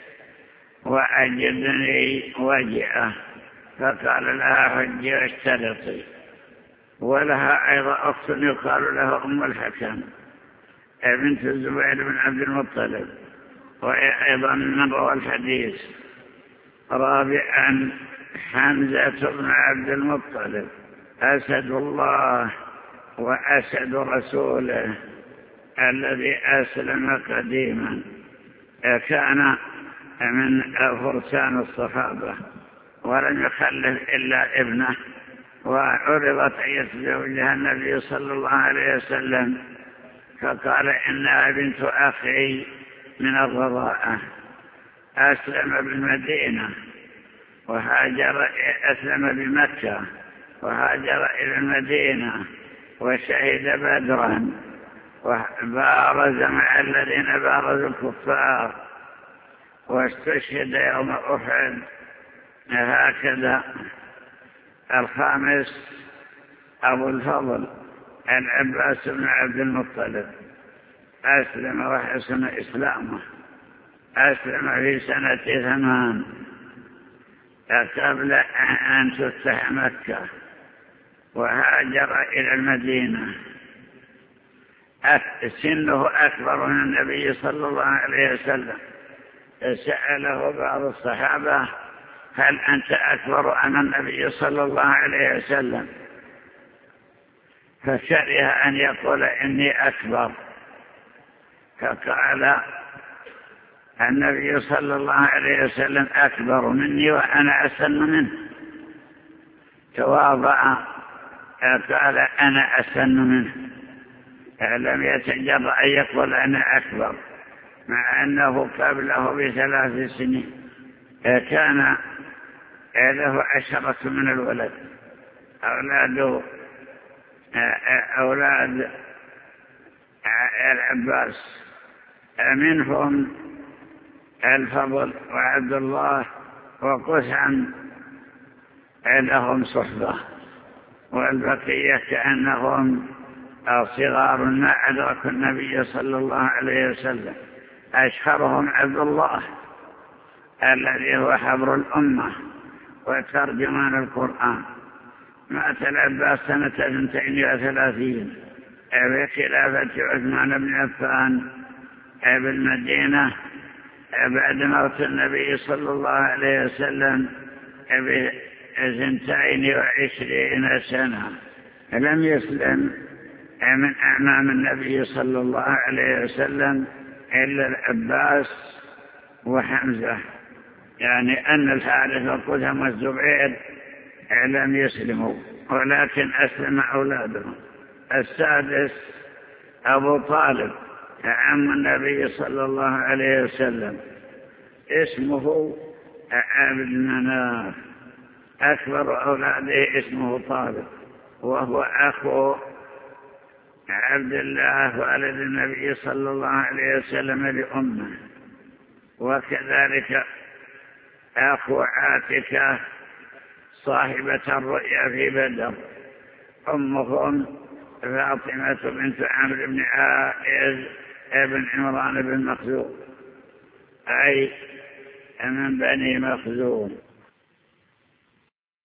وأجدني وجعة، فقال لها حجي واشترطي. ولها أيضا أخت يقال لها أم الحكم بنت الزبير بن عبد المطلب، وهي أيضا من روى الحديث. رابعا حمزة بن عبد المطلب أسد الله وأسد رسوله الذي أسلم قديما، كان من فرسان الصحابة ولم يخلف إلا ابنه، وعرضت أن يتزوجها النبي صلى الله عليه وسلم فقال إنها بنت أخي من الرضاعة. أسلم بالمدينة وهاجر، أسلم بمكة وهاجر إلى المدينة وشهد بدرا وبارز مع الذين بارزوا الكفار واستشهد يوم أحد. هكذا. الخامس أبو الفضل العباس بن عبد المطلب أسلم وحسن إسلامه. أسلم في سنة ثمان قبل أن تفتح مكة وهاجر إلى المدينة. سنه أكبر من النبي صلى الله عليه وسلم. سأله بعض الصحابة هل أنت أكبر أم النبي صلى الله عليه وسلم؟ فكره أن يقول إني أكبر، فقال النبي صلى الله عليه وسلم أكبر مني وأنا أسن منه. تواضع قال أنا أسن منه، لم يتجرأ أن يقول أنا أكبر، مع أنه قبله بثلاث سنين كان له عشرة من الولد، أولاده أولاد العباس، منهم الفضل وعبد الله وقسم لهم صحبة، والبقية كأنهم صغار ما أدركوا النبي صلى الله عليه وسلم. أشهرهم عبد الله الذي هو حبر الأمة وترجمان القرآن. مات العباس سنة اثنتين وثلاثين بخلافة عثمان بن عفان بالمدينة بعد موت النبي صلى الله عليه وسلم بثنتين وعشرين سنة. لم يسلم من أمام النبي صلى الله عليه وسلم إلا العباس وحمزة، يعني أن الحارث وقسم والزبير لم يسلموا ولكن أسلم أولادهم. السادس أبو طالب عم النبي صلى الله عليه وسلم، اسمه عبد مناف، أكبر أولاده اسمه طالب، وهو أخو عبد الله والد النبي صلى الله عليه وسلم لأمه، وكذلك أخو عاتكة صاحبة الرؤيا في بدر. أمهم فاطمة بنت عمرو بن عائز ابن عمران بن مخزوم، أي من بني مخزوم.